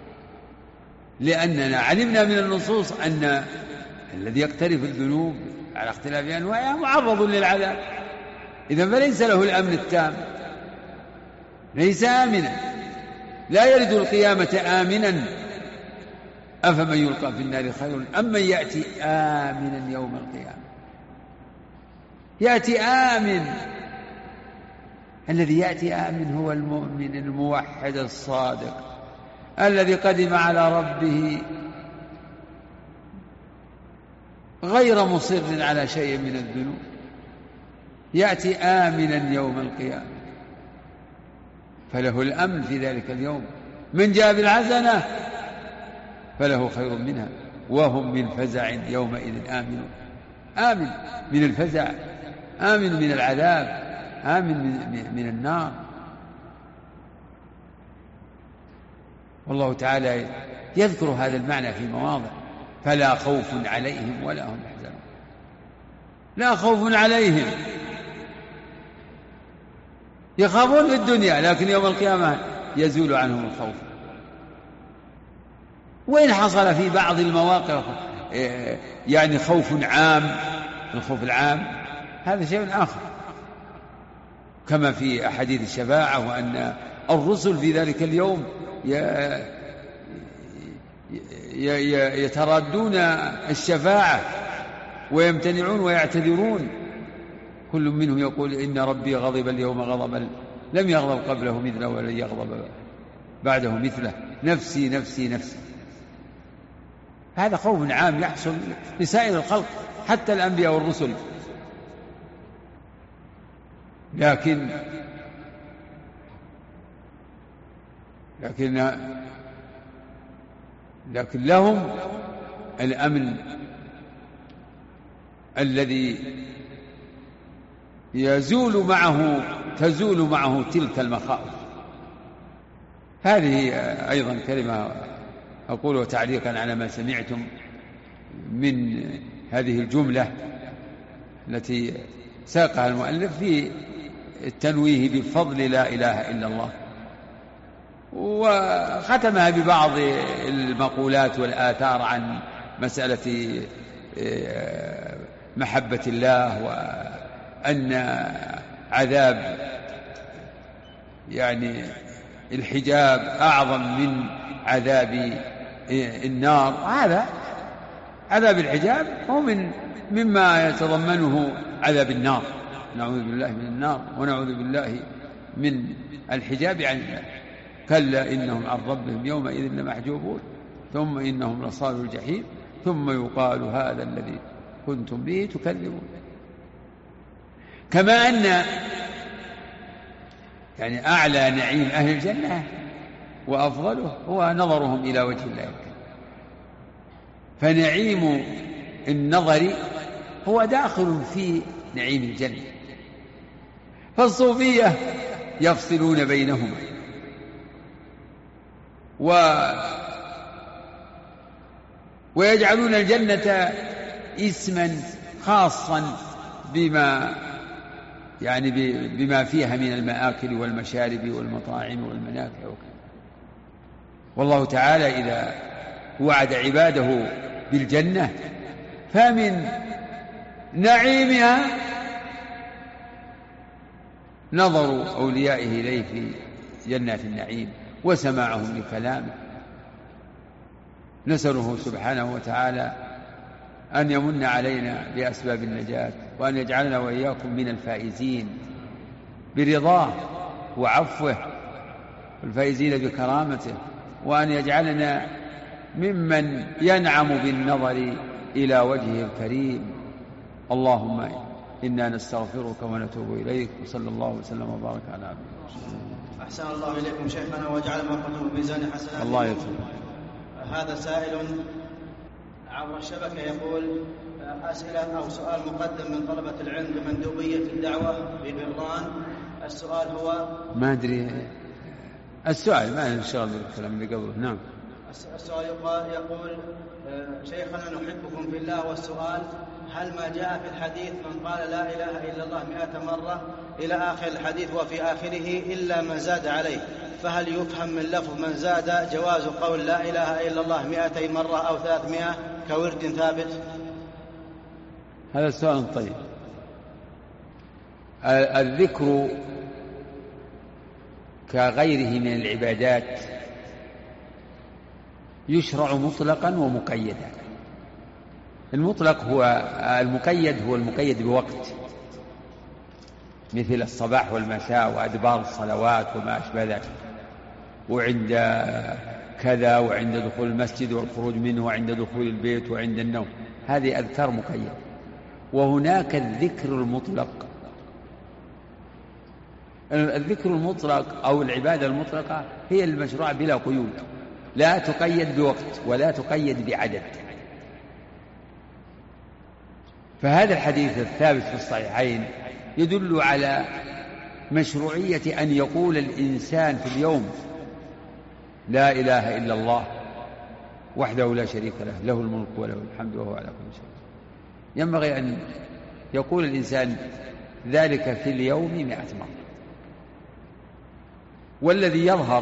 لأننا علمنا من النصوص أن الذي يقترف الذنوب على اختلاف أنواعها معرض للعذاب. إذن فليس له الأمن التام، ليس آمنا، لا يرد القيامة آمنا. أفمن يلقى في النار خير أم من يأتي آمنا يوم القيامة؟ يأتي آمن. الذي يأتي آمن هو المؤمن الموحد الصادق الذي قدم على ربه غير مصر على شيء من الذنوب، يأتي آمنا يوم القيامة، فله الأمن في ذلك اليوم. من جاء بالحسنة فله خير منها وهم من فزع يومئذ آمنون. آمن من الفزع، آمن من العذاب، آمن من النار. والله تعالى يذكر هذا المعنى في مواضع: فلا خوف عليهم ولا هم يحزنون. لا خوف عليهم، يخافون في الدنيا لكن يوم القيامة يزول عنهم الخوف. وإن حصل في بعض المواقف يعني خوف عام، الخوف العام هذا شيء آخر، كما في أحاديث الشفاعة، وأن الرسل في ذلك اليوم يتردون الشفاعة ويمتنعون ويعتذرون. كل منهم يقول: إن ربي غضب اليوم غضبا لم يغضب قبله مثله ولن يغضب بعده مثله، نفسي نفسي نفسي. هذا خوف عام يحصل لسائر الخلق حتى الأنبياء والرسل، لكن لهم الأمن الذي تزول معه تلك المخاوف. هذه أيضا كلمة أقولها تعليقا على ما سمعتم من هذه الجملة التي ساقها المؤلف في التنويه بفضل لا إله إلا الله، وختمها ببعض المقولات والآثار عن مسألة محبة الله، وأن عذاب يعني الحجاب أعظم من عذاب النار. هذا عذاب الحجاب هو مما يتضمنه عذاب النار، نعوذ بالله من النار ونعوذ بالله من الحجاب عن الله. كلا إنهم عن ربهم يومئذ لمحجوبون ثم إنهم لصالوا الجحيم ثم يقال هذا الذي كنتم به تكذبون. كما أن يعني أعلى نعيم أهل الجنة وأفضله هو نظرهم إلى وجه الله، فنعيم النظر هو داخل في نعيم الجنة. فالصوفية يفصلون بينهما ويجعلون الجنة اسما خاصا بما فيها من المآكل والمشارب والمطاعم والمنافع وكذا. والله تعالى إذا وعد عباده بالجنة فمن نعيمها نظر أوليائه إليه في جنات النعيم وسماعهم لكلامه. نسأله سبحانه وتعالى أن يمن علينا بأسباب النجاة، وأن يجعلنا وإياكم من الفائزين برضاه وعفوه والفائزين بكرامته، وأن يجعلنا ممن ينعم بالنظر إلى وجهه الكريم. اللهم إنا نستغفرك ونتوب إليك، وصلى الله وسلم وبارك على عبده. أحسن الله إليكم شيخنا وجعل ما قلتم ميزان حسنات. الله يتوب. هذا سائل عبر الشبكة يقول: أسئلة أو سؤال مقدم من طلبة العلم بمندوبية الدعوة ببرلان. السؤال هو ما أدري السؤال، ما نشغل بالكلام اللي قبله. نعم. السؤال يقول: شيخنا نحبكم في الله، والسؤال: هل ما جاء في الحديث من قال لا إله إلا الله 100 مرة إلى آخر الحديث وفي آخره إلا من زاد عليه، فهل يفهم من لفظ من زاد جواز قول لا إله إلا الله 200 مرة أو 300 كورد ثابت؟ هذا سؤال طيب. الذكر كغيره من العبادات يشرع مطلقا ومقيدا. المطلق هو المقيد بوقت، مثل الصباح والمساء وأدبار الصلوات وما أشبه ذلك، وعند كذا، وعند دخول المسجد والخروج منه، وعند دخول البيت، وعند النوم. هذه أذكار مقيدة. وهناك الذكر المطلق. الذكر المطلق أو العبادة المطلقة هي المشروع بلا قيود، لا تقيد بوقت ولا تقيد بعدد. فهذا الحديث الثابت في الصحيحين يدل على مشروعية أن يقول الإنسان في اليوم لا إله إلا الله وحده لا شريك له، له الملك وله الحمد وهو على كل شيء. ينبغي أن يقول الإنسان ذلك في اليوم 100 مرة. والذي يظهر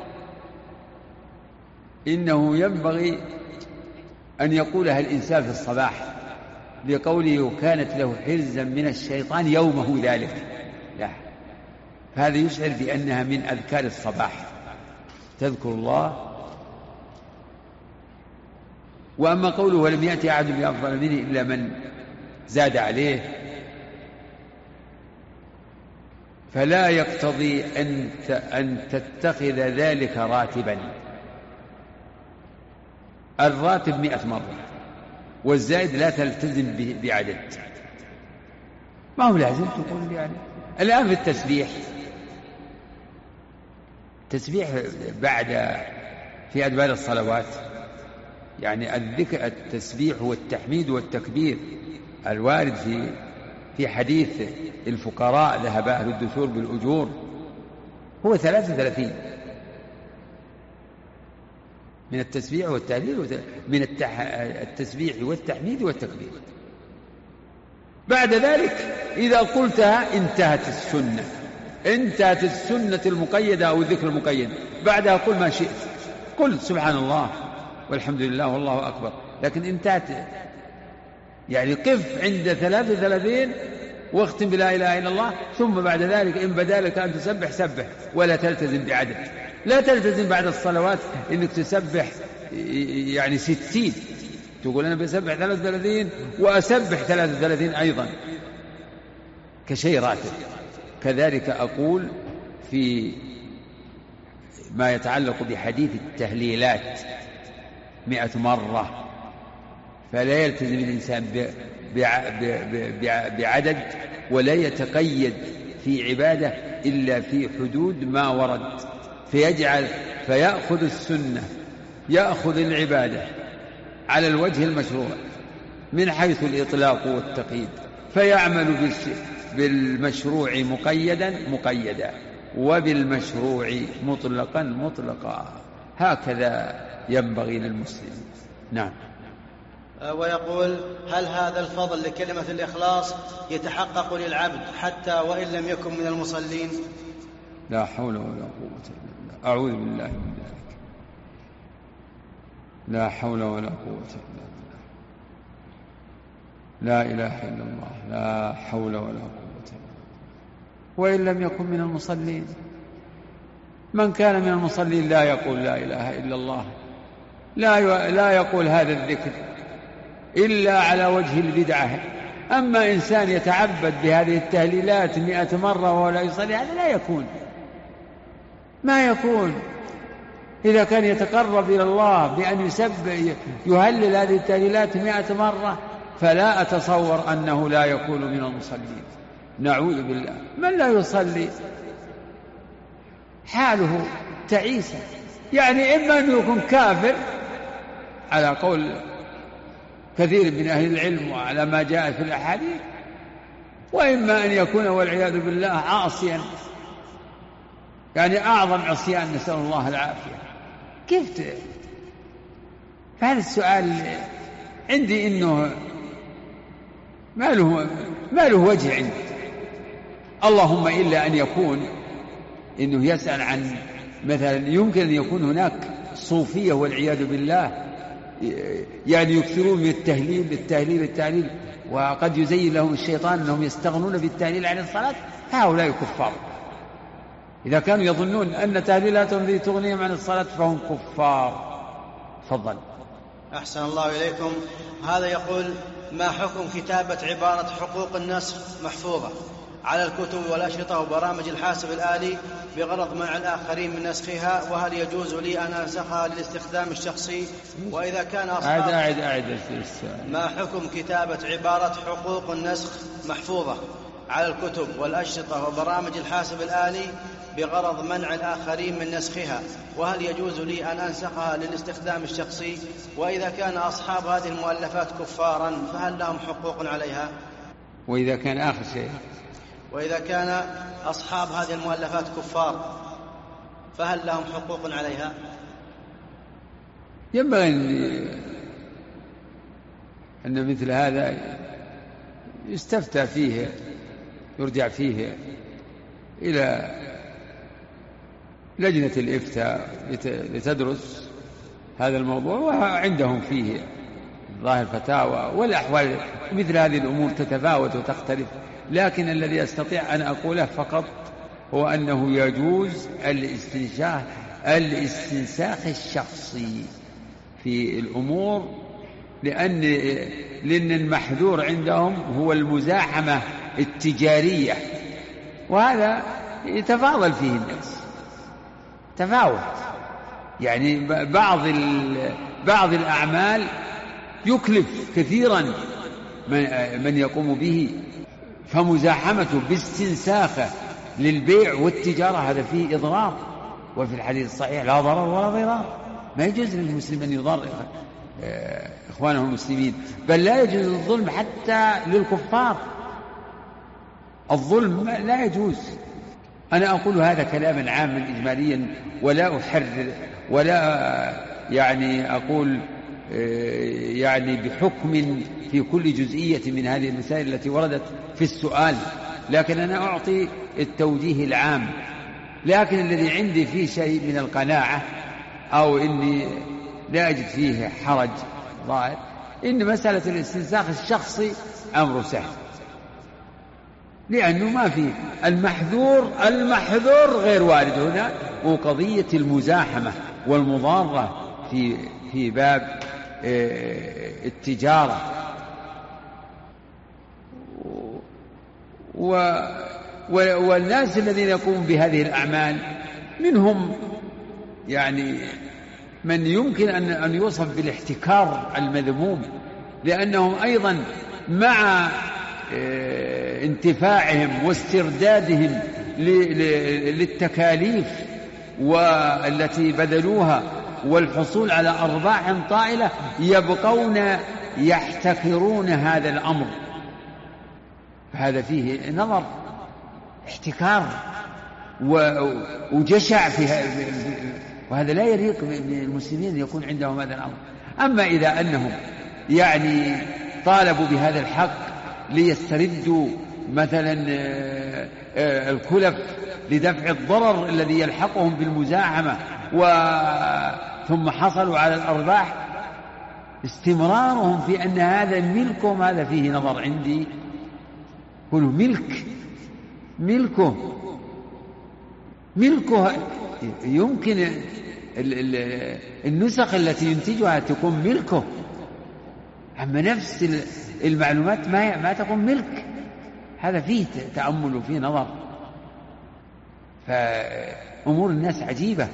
إنه ينبغي أن يقولها الإنسان في الصباح، لقوله كانت له حرزا من الشيطان يومه ذلك. لا، هذا يشعر بأنها من أذكار الصباح، تذكر الله. وأما قوله ولم يأتي أحد بأفضل منه إلا من زاد عليه، فلا يقتضي أن تتخذ ذلك راتبا. الراتب 100 مرة، والزائد لا تلتزم بعدد. ما هو لازم تقول يعني. الآن في التسبيح بعد في أدبار الصلوات، يعني الذكر التسبيح والتحميد والتكبير الوارد في حديث الفقراء ذهب أهل الدثور بالأجور هو 33 من التسبيح والتهليل، من التسبيح والتحميد والتكبير. بعد ذلك إذا قلتها انتهت السنة المقيدة أو الذكر المقيد. بعدها قل ما شئت، قل سبحان الله والحمد لله والله أكبر، لكن انتهت. يعني قف عند 33 واختم بلا إله إلا الله، ثم بعد ذلك إن بدا لك أن تسبح سبح، ولا تلتزم بعدد. لا تلتزم بعد الصلوات إنك تسبح يعني 60، تقول أنا بسبح 33 وأسبح 33 أيضا كشيء راتب. كذلك أقول في ما يتعلق بحديث التهليلات 100 مرة، فلا يلتزم الإنسان بعدد، ولا يتقيد في عبادة إلا في حدود ما ورد، فيأخذ السنة، يأخذ العبادة على الوجه المشروع من حيث الإطلاق والتقييد، فيعمل بالمشروع مقيدا وبالمشروع مطلقا. هكذا ينبغي للمسلم. نعم. ويقول: هل هذا الفضل لكلمة الإخلاص يتحقق للعبد حتى وإن لم يكن من المصلين؟ لا حول ولا قوة إلا بالله. أعوذ بالله من ذلك. لا حول ولا قوة إلا بالله. لا إله إلا الله. لا حول ولا قوة إلا بالله. وإن لم يكن من المصلين. من كان من المصلين لا يقول لا إله إلا الله، لا يقول هذا الذكر إلا على وجه البدعة. أما إنسان يتعبد بهذه التهليلات 100 مرة ولا يصلي، هذا لا يكون، ما يكون. إذا كان يتقرب إلى الله بأن يهلل هذه التهليلات 100 مرة، فلا أتصور أنه لا يكون من المصلين. نعوذ بالله. من لا يصلي حاله تعيسة، يعني إما أن يكون كافر على قول كثير من أهل العلم وعلى ما جاء في الأحاديث، وإما أن يكون والعياذ بالله عاصيا، يعني أعظم عصيان، نسأل الله العافية. كيف فهذا السؤال عندي إنه ما له وجه عندي. اللهم إلا أن يكون إنه يسأل عن مثلا، يمكن أن يكون هناك صوفية والعياذ بالله يعني يكثرون من التهليل، وقد يزين لهم الشيطان أنهم يستغنون بالتهليل عن الصلاة، هؤلاء كفار. إذا كانوا يظنون أن تهليلاتهم ذي تغنيهم عن الصلاة فهم كفار. تفضل. أحسن الله إليكم. هذا يقول: ما حكم كتابة عبارة حقوق النسخ محفوظة على الكتب والأشرطة وبرامج الحاسب الآلي بغرض منع الآخرين من نسخها، وهل يجوز لي أن أنسخها للاستخدام الشخصي؟ وإذا كان ما حكم كتابة عبارة حقوق النسخ محفوظة على الكتب والأشرطة وبرامج الحاسب الآلي بغرض منع الآخرين من نسخها، وهل يجوز لي أن أنسخها للاستخدام الشخصي؟ وإذا كان أصحاب هذه المؤلفات كفارا فهل لهم حقوق عليها؟ وإذا كان آخر شيء، وإذا كان أصحاب هذه المؤلفات كفار فهل لهم حقوق عليها؟ ينبغي أن مثل هذا يستفتى فيه، يرجع فيه إلى لجنة الإفتاء لتدرس هذا الموضوع، وعندهم فيه ظاهر فتاوى. والأحوال مثل هذه الأمور تتفاوت وتختلف، لكن الذي أستطيع أن أقوله فقط هو أنه يجوز الاستنساخ الشخصي في الأمور، لأن المحذور عندهم هو المزاحمة التجارية، وهذا يتفاضل فيه الناس تفاوت. يعني بعض الأعمال يكلف كثيرا من يقوم به، فمزاحمته باستنساخه للبيع والتجارة هذا فيه إضرار. وفي الحديث الصحيح: لا ضرر ولا ضرار. ما يجوز للمسلم أن يضر إخوانه المسلمين، بل لا يجوز الظلم حتى للكفار. الظلم لا يجوز. أنا أقول هذا كلاما عاما إجماليا، ولا أحرر ولا يعني أقول يعني بحكم في كل جزئية من هذه المسائل التي وردت في السؤال، لكن أنا أعطي التوجيه العام. لكن الذي عندي فيه شيء من القناعة، أو إني لا أجد فيه حرج ظاهر، إن مسألة الاستنساخ الشخصي أمر سهل، لأنه ما في المحذور غير وارد هنا. وقضية المزاحمة والمضارة في باب التجارة والناس الذين يقومون بهذه الأعمال منهم يعني من يمكن أن يوصف بالاحتكار المذموم، لأنهم أيضا مع انتفاعهم واستردادهم للتكاليف والتي بذلوها والحصول على أرباح طائلة يبقون يحتكرون هذا الأمر. فهذا فيه نظر احتكار وجشع وهذا لا يليق بالمسلمين يكون عندهم هذا الأمر. أما إذا أنهم يعني طالبوا بهذا الحق ليستردوا مثلا الكلف لدفع الضرر الذي يلحقهم بالمزاحمة ثم حصلوا على الأرباح، استمرارهم في أن هذا ملكهم هذا فيه نظر عندي. كله ملكه يمكن النسخ التي ينتجها تكون ملكه، أما نفس المعلومات ما تكون ملك. هذا فيه تأمل وفيه نظر. فأمور الناس عجيبة.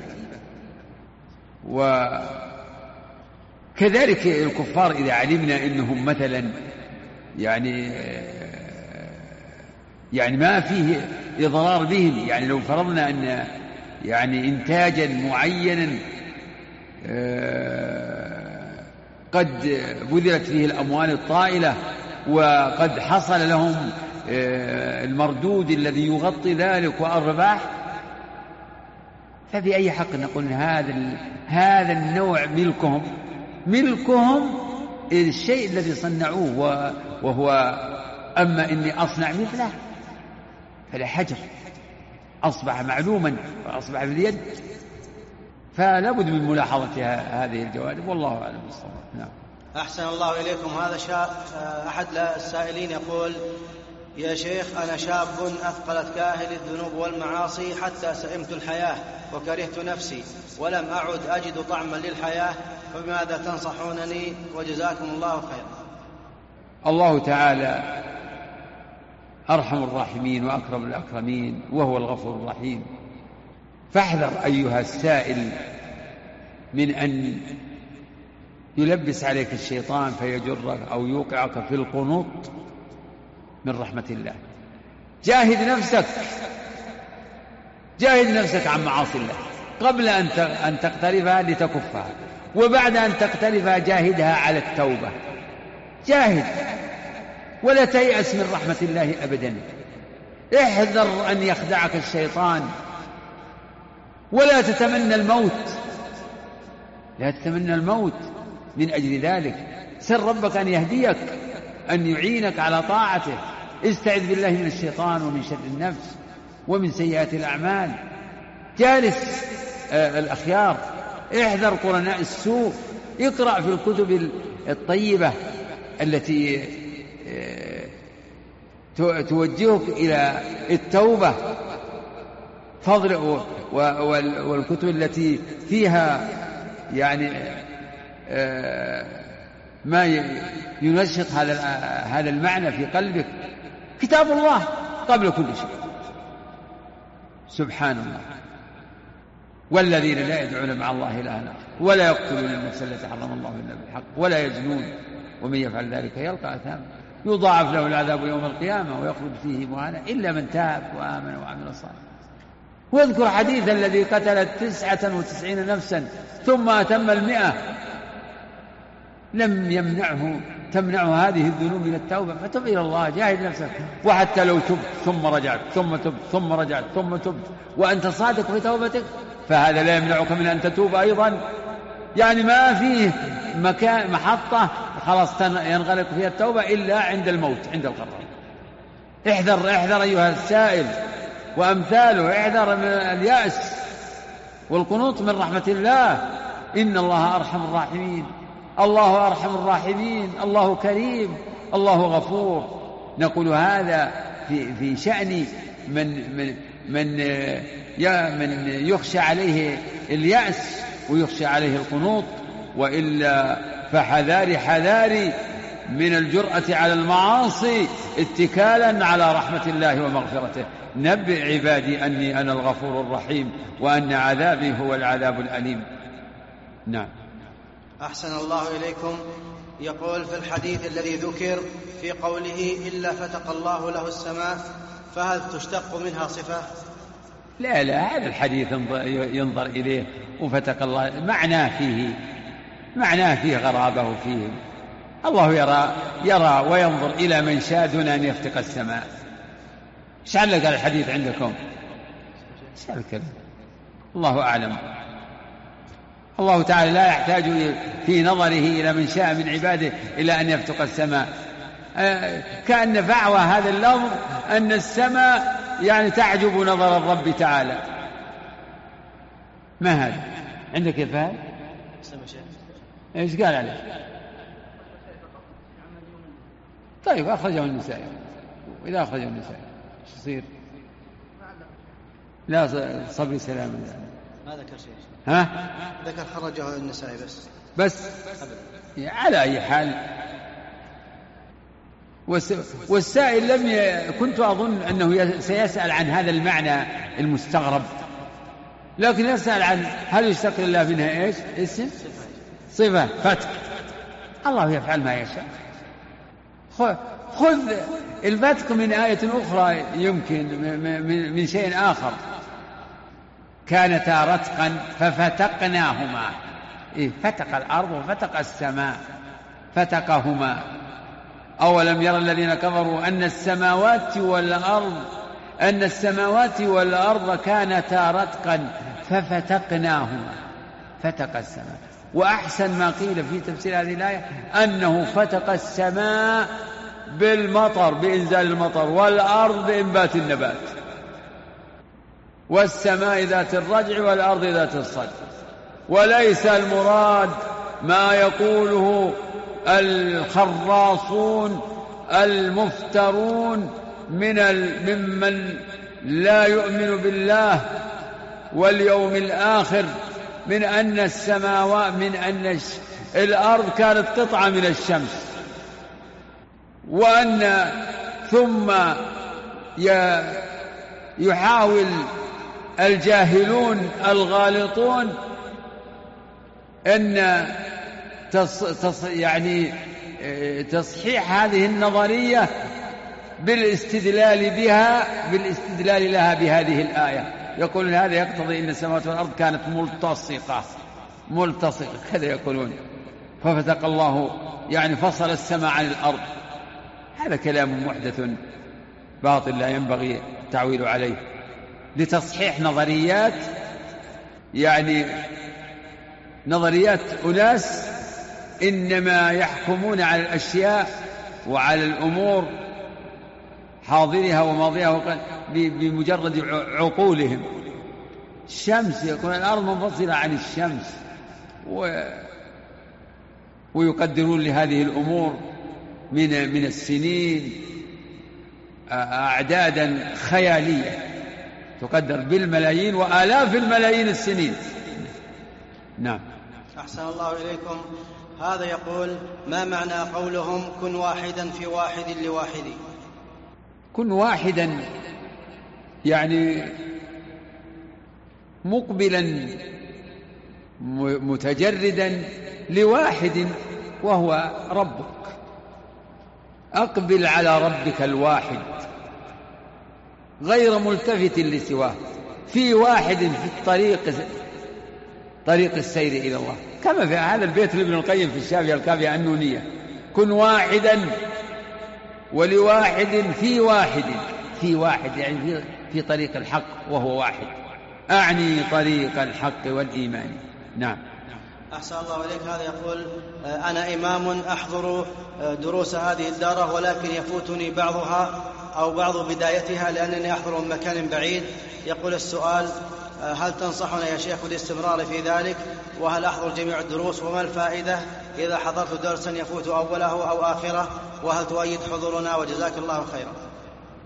وكذلك الكفار إذا علمنا إنهم مثلا يعني ما فيه إضرار بهم، يعني لو فرضنا أن يعني إنتاجا معينا قد بذلت فيه الأموال الطائلة وقد حصل لهم المردود الذي يغطي ذلك وأرباح، فبأي حق نقول هذا النوع ملكهم الشيء الذي صنعوه وهو أما إني أصنع مثله فلا حجر، أصبح معلوما وأصبح باليد. فلا بد من ملاحظة هذه الجوانب، والله أعلم بالصواب. نعم. أحسن الله إليكم. هذا أحد السائلين يقول: يا شيخ، أنا شاب أثقلت كاهل الذنوب والمعاصي حتى سئمت الحياة وكرهت نفسي ولم أعد أجد طعما للحياة، فبماذا تنصحونني؟ وجزاكم الله خيرا. الله تعالى أرحم الراحمين وأكرم الأكرمين وهو الغفور الرحيم. فاحذر أيها السائل من أن يلبس عليك الشيطان فيجرك أو يوقعك في القنوط من رحمة الله. جاهد نفسك عن معاصي الله قبل أن تقترفها لتكفها، وبعد أن تقترفها جاهدها على التوبة. جاهد ولا تيأس من رحمة الله أبدا. احذر أن يخدعك الشيطان، ولا تتمنى الموت من أجل ذلك. سل ربك أن يهديك، أن يعينك على طاعته. استعذ بالله من الشيطان ومن شر النفس ومن سيئات الأعمال. جالس الأخيار، احذر قرناء السوء. اقرأ في الكتب الطيبة التي توجهك إلى التوبة، فضل والكتب التي فيها يعني ما ينشط هذا المعنى في قلبك. كتاب الله قبل كل شيء. سبحان الله. والذين لا يدعون مع الله إلها آخر ولا يقتلون النفس التي حرم الله إلا بالحق ولا يزنون ومن يفعل ذلك يلقى أثاما يضاعف له العذاب يوم القيامة ويخلد فيه مهانا إلا من تاب وآمن وعمل صالحا. واذكر حديث الذي قتل 99 نفسا ثم أتم 100 لم تمنعه هذه الذنوب من التوبة، فتب إلى الله. جاهد نفسك. وحتى لو تبت ثم رجعت ثم تبت ثم رجعت ثم تبت وأنت صادق في توبتك، فهذا لا يمنعك من أن تتوب أيضا. يعني ما فيه محطة خلاص ينغلق فيها التوبة إلا عند الموت، عند القرار. احذر أيها السائل وأمثاله. احذر من اليأس والقنوط من رحمة الله. إن الله أرحم الراحمين. الله أرحم الراحمين. الله كريم. الله غفور. نقول هذا في شأن من يخشى عليه اليأس ويخشى عليه القنوط، وإلا فحذاري من الجرأة على المعاصي اتكالا على رحمة الله ومغفرته. نبئ عبادي أني أنا الغفور الرحيم وأن عذابي هو العذاب الأليم. نعم. أحسن الله إليكم. يقول في الحديث الذي ذكر في قوله إلا فتق الله له السماء، فهل تشتق منها صفة؟ لا، هذا الحديث ينظر إليه وفتق الله معناه فيه غرابة فيه. الله يرى وينظر إلى من شاء دون أن يفتق السماء. ايش علق الحديث عندكم؟ ايش الكلام؟ الله أعلم. الله تعالى لا يحتاج في نظره إلى من شاء من عباده إلى أن يفتق السماء. كأن فعوى هذا اللفظ أن السماء يعني تعجب نظر الرب تعالى. ما هذا عندك يا فهد؟ ايش قال عليه؟ طيب أخرجه النسائي، وإذا أخرجه النسائي ايش يصير؟ لا صبري سلام. ما ذكر شيء. ها؟ ذكر خرجه النسائي بس على أي حال. والسائل كنت أظن أنه سيسأل عن هذا المعنى المستغرب، لكن يسأل عن هل يشتق لله منها إيش؟ اسم صفة فتح. الله يفعل ما يشاء. خذ الفتق من آية أخرى يمكن من شيء آخر. كانتا رتقا ففتقناهما. فتق الأرض وفتق السماء، فتقهما. أولم يرى الذين كفروا أن السماوات والأرض كانتا رتقا ففتقناهما. فتق السماء. وأحسن ما قيل في تفسير هذه الآية أنه فتق السماء بالمطر، بإنزال المطر، والأرض بإنبات النبات، والسماء ذات الرجع والأرض ذات الصدع. وليس المراد ما يقوله الخراصون المفترون ممن لا يؤمن بالله واليوم الآخر من أن الأرض كانت قطعة من الشمس، وأن ثم يحاول الجاهلون الغالطون أن تصحيح هذه النظرية بالاستدلال لها بهذه الآية. يقولون هذا يقتضي أن السماوات والأرض كانت ملتصقة كذا يقولون، ففتق الله يعني فصل السماء عن الأرض. هذا كلام محدث باطل لا ينبغي التعويل عليه لتصحيح نظريات، يعني نظريات أناس إنما يحكمون على الأشياء وعلى الأمور حاضرها وماضيها بمجرد عقولهم. الشمس يكون الأرض منفصلة عن الشمس، ويقدرون لهذه الأمور من السنين أعدادا خيالية تقدر بالملايين وآلاف الملايين السنين. نعم. أحسن الله إليكم. هذا يقول: ما معنى قولهم كن واحدا في واحد لواحد؟ كن واحدا يعني مقبلا متجردا لواحد وهو ربك. أقبل على ربك الواحد غير ملتفت لسواه، في واحد في طريق السير إلى الله، كما في هذا البيت لابن القيم في الشافعية الكافية النونية: كن واحدا ولواحد في واحد يعني في طريق الحق وهو واحد، أعني طريق الحق والإيمان. نعم. أحسن الله إليك. هذا يقول: أنا إمام أحضر دروس هذه الدارة، ولكن يفوتني بعضها أو بعض بدايتها لأنني أحضر من مكان بعيد. يقول السؤال: هل تنصحنا يا شيخ بالاستمرار في ذلك؟ وهل أحضر جميع الدروس؟ وما الفائدة إذا حضرت درسا يفوت أوله أو آخره؟ وهل تؤيد حضورنا؟ وجزاك الله خيرا.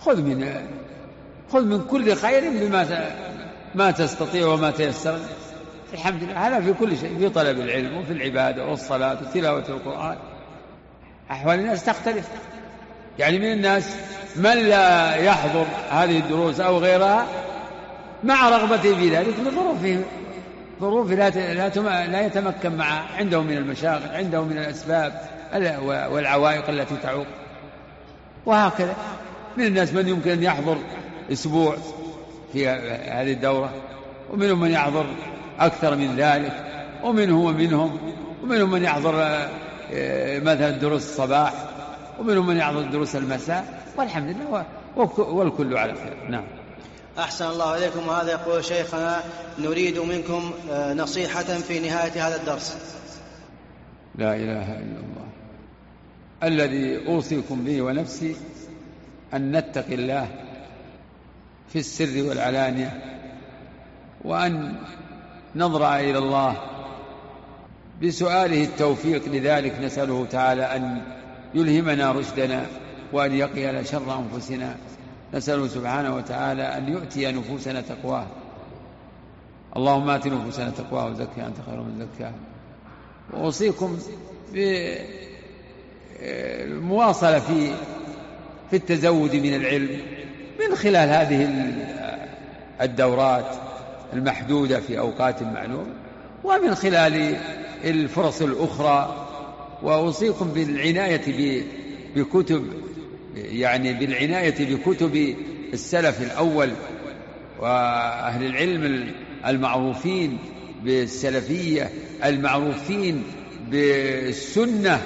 خذ من كل خير بما ما تستطيع وما تيسر. الحمد لله. هذا في كل شيء، في طلب العلم وفي العبادة والصلاة وتلاوة القرآن. أحوال الناس تختلف، يعني من الناس من لا يحضر هذه الدروس أو غيرها مع رغبته في ذلك ظروف لا يتمكن معه، عنده من المشاغل، عنده من الأسباب والعوائق التي تعوق. وهكذا من الناس من يمكن أن يحضر أسبوع في هذه الدورة، ومنهم من يحضر أكثر من ذلك، ومنهم من يحضر مثلا دروس الصباح، ومنهم من يحضر دروس المساء، والحمد لله والكل على خير. نعم. أحسن الله إليكم. وهذا يقول شيخنا: نريد منكم نصيحة في نهاية هذا الدرس. لا إله إلا الله. الذي أوصيكم به ونفسي أن نتقي الله في السر والعلانية، وأن نضرع إلى الله بسؤاله التوفيق لذلك. نسأله تعالى أن يلهمنا رشدنا وأن يقي شر أنفسنا. نسأله سبحانه وتعالى أن يؤتي نفوسنا تقواه. اللهم آت نفوسنا تقواه وزكها أنت خير من زكاها. وأوصيكم بالمواصلة في التزود من العلم من خلال هذه الدورات المحدودة في أوقات معلومة، ومن خلال الفرص الأخرى. وأوصيكم بالعناية بكتب السلف الأول وأهل العلم المعروفين بالسلفية، المعروفين بالسنة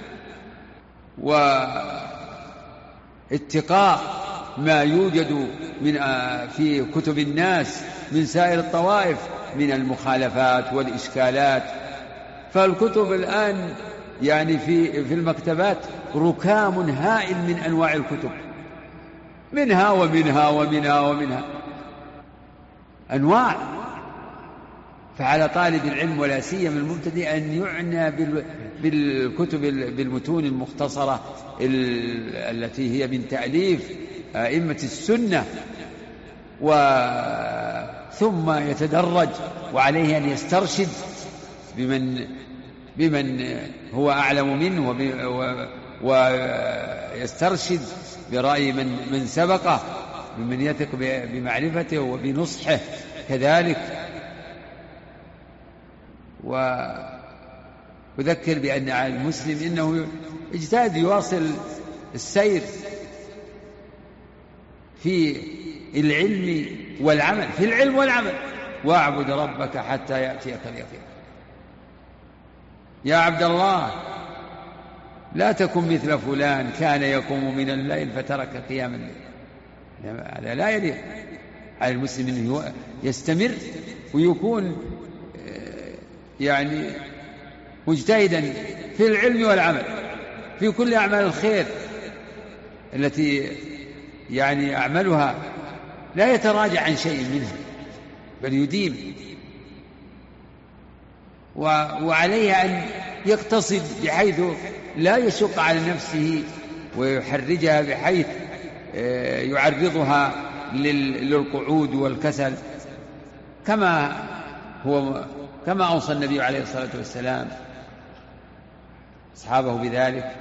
واتقاء ما يوجد في كتب الناس من سائر الطوائف من المخالفات والإشكالات. فالكتب الآن يعني في المكتبات ركام هائل من أنواع الكتب، منها ومنها ومنها ومنها أنواع. فعلى طالب العلم ولا سيما المبتدئ أن يعنى بالكتب بالمتون المختصرة التي هي من تأليف أئمة السنة، ثم يتدرج، وعليه أن يسترشد بمن هو أعلم منه، ويسترشد برأي من سبقه، بمن يثق بمعرفته وبنصحه كذلك. وأذكر بأن على المسلم إنه يجتهد يواصل السير في العلم والعمل، في العلم والعمل. واعبد ربك حتى يأتيك اليقين. يا عبد الله لا تكن مثل فلان كان يقوم من الليل فترك قيام الليل. هذا لا يليق على المسلم أنه يستمر ويكون يعني مجتهدا في العلم والعمل، في كل أعمال الخير التي يعني أعملها، لا يتراجع عن شيء منها بل يديم. وعليه أن يقتصد بحيث لا يشق على نفسه ويحرجها، بحيث يعرضها للقعود والكسل، كما أوصى النبي عليه الصلاة والسلام أصحابه بذلك: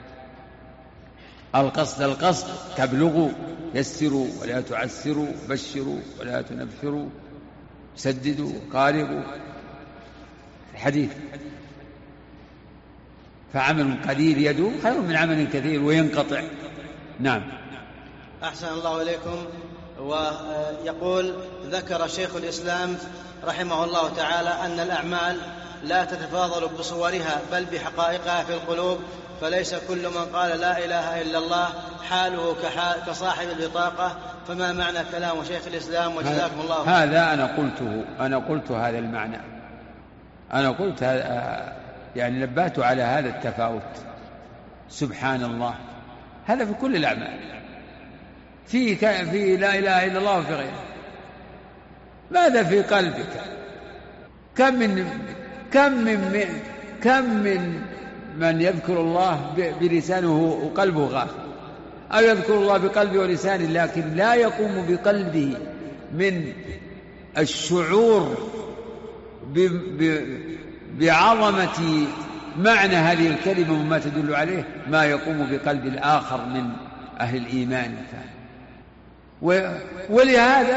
القصد تبلغوا، يسروا ولا تعسروا، بشروا ولا تنفروا، سددوا قاربوا. الحديث. فعمل قليل يدوم خير من عمل كثير وينقطع. نعم. أحسن الله إليكم. ويقول: ذكر شيخ الإسلام رحمه الله تعالى أن الأعمال لا تتفاضل بصورها بل بحقائقها في القلوب، فليس كل من قال لا إله إلا الله حاله كصاحب البطاقة. فما معنى كلام شيخ الإسلام وجزاكم الله خيرا؟ هذا أنا قلت هذا المعنى، أنا قلت يعني نبهت على هذا التفاوت. سبحان الله، هذا في كل الأعمال، في لا إله إلا الله وفي غيره. ماذا في قلبك؟ كم من يذكر الله بلسانه وقلبه غافل؟ أو يذكر الله بقلبه ولسانه لكن لا يقوم بقلبه من الشعور بعظمة معنى هذه الكلمة وما تدل عليه ما يقوم بقلب الآخر من أهل الإيمان. ولهذا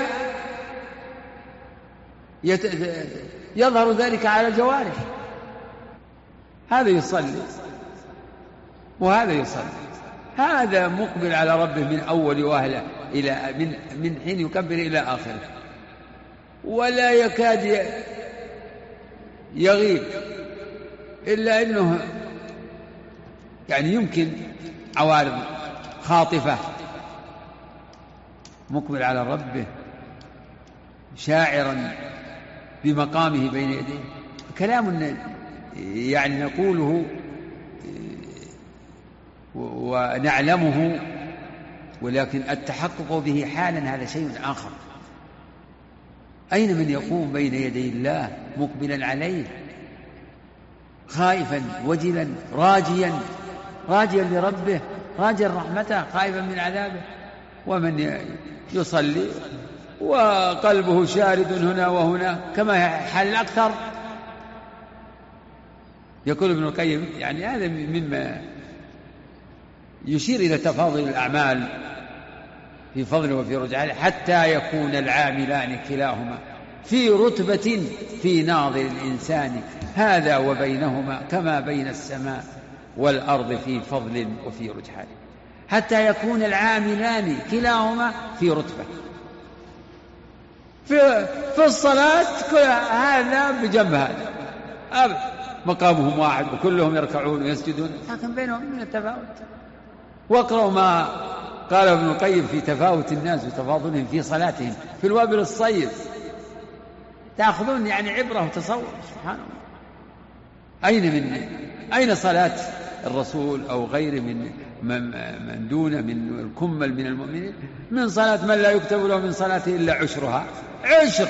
يظهر ذلك على الجوارح، هذا يصلي وهذا يصلي، هذا مقبل على ربه من أول وهلة إلى من حين يكبر إلى آخره، ولا يكاد يغيب إلا أنه يعني يمكن عوارض خاطفة، مقبل على ربه شاعرا بمقامه بين يديه. كلام يعني نقوله ونعلمه، ولكن التحقق به حالا هذا شيء آخر. أين من يقوم بين يدي الله مقبلا عليه خائفا وجلا راجيا لربه، راجيا رحمته، خائفا من عذابه؟ ومن يصلي وقلبه شارد هنا وهنا كما حال الأكثر. يقول ابن القيم يعني هذا مما يشير إلى تفاضل الأعمال في فضل وفي رجعه، حتى يكون العاملان كلاهما في رتبة في ناظر الإنسان، هذا وبينهما كما بين السماء والأرض في فضل وفي رجحان، حتى يكون العاملان كلاهما في رتبة. في الصلاة هذا بجنب هذا مقامهم واحد وكلهم يركعون ويسجدون، لكن بينهم من التفاوت. واقرأوا ما قال ابن القيم في تفاوت الناس وتفاضلهم في صلاتهم في الوابل الصيد، تأخذون يعني عبرة وتصور. سبحان الله، أين صلاة الرسول أو غيره من دون من الكمل من المؤمنين من صلاة من لا يكتب له من صلاته إلا عشرها، عشر.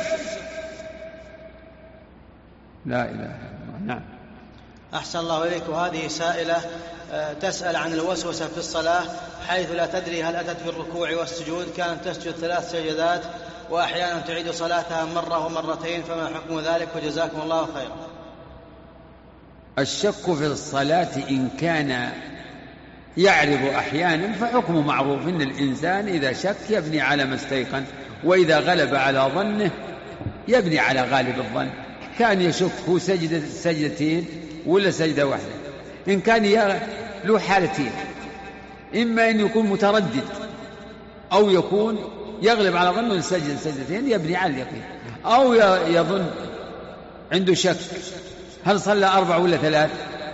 لا إله إلا الله. نعم. أحسن الله إليك. وهذه سائلة تسأل عن الوسوسة في الصلاة، حيث لا تدري هل أتت بالركوع والسجود، كانت تسجد 3 سجدات وأحيانا تعيد صلاتها مرة ومرتين، فما حكم ذلك؟ وجزاكم الله خيرا. الشك في الصلاة إن كان يعرض أحيانا فحكمه معروف، إن الإنسان إذا شك يبني على ما استيقن، وإذا غلب على ظنه يبني على غالب الظن. كان يشك هو سجدتين ولا سجدة واحدة، إن كان له حالتين، إما أن يكون متردد أو يكون يغلب على ظنه سجدتين يبني على اليقين، أو يظن عنده شك هل صلى 4 ولا 3،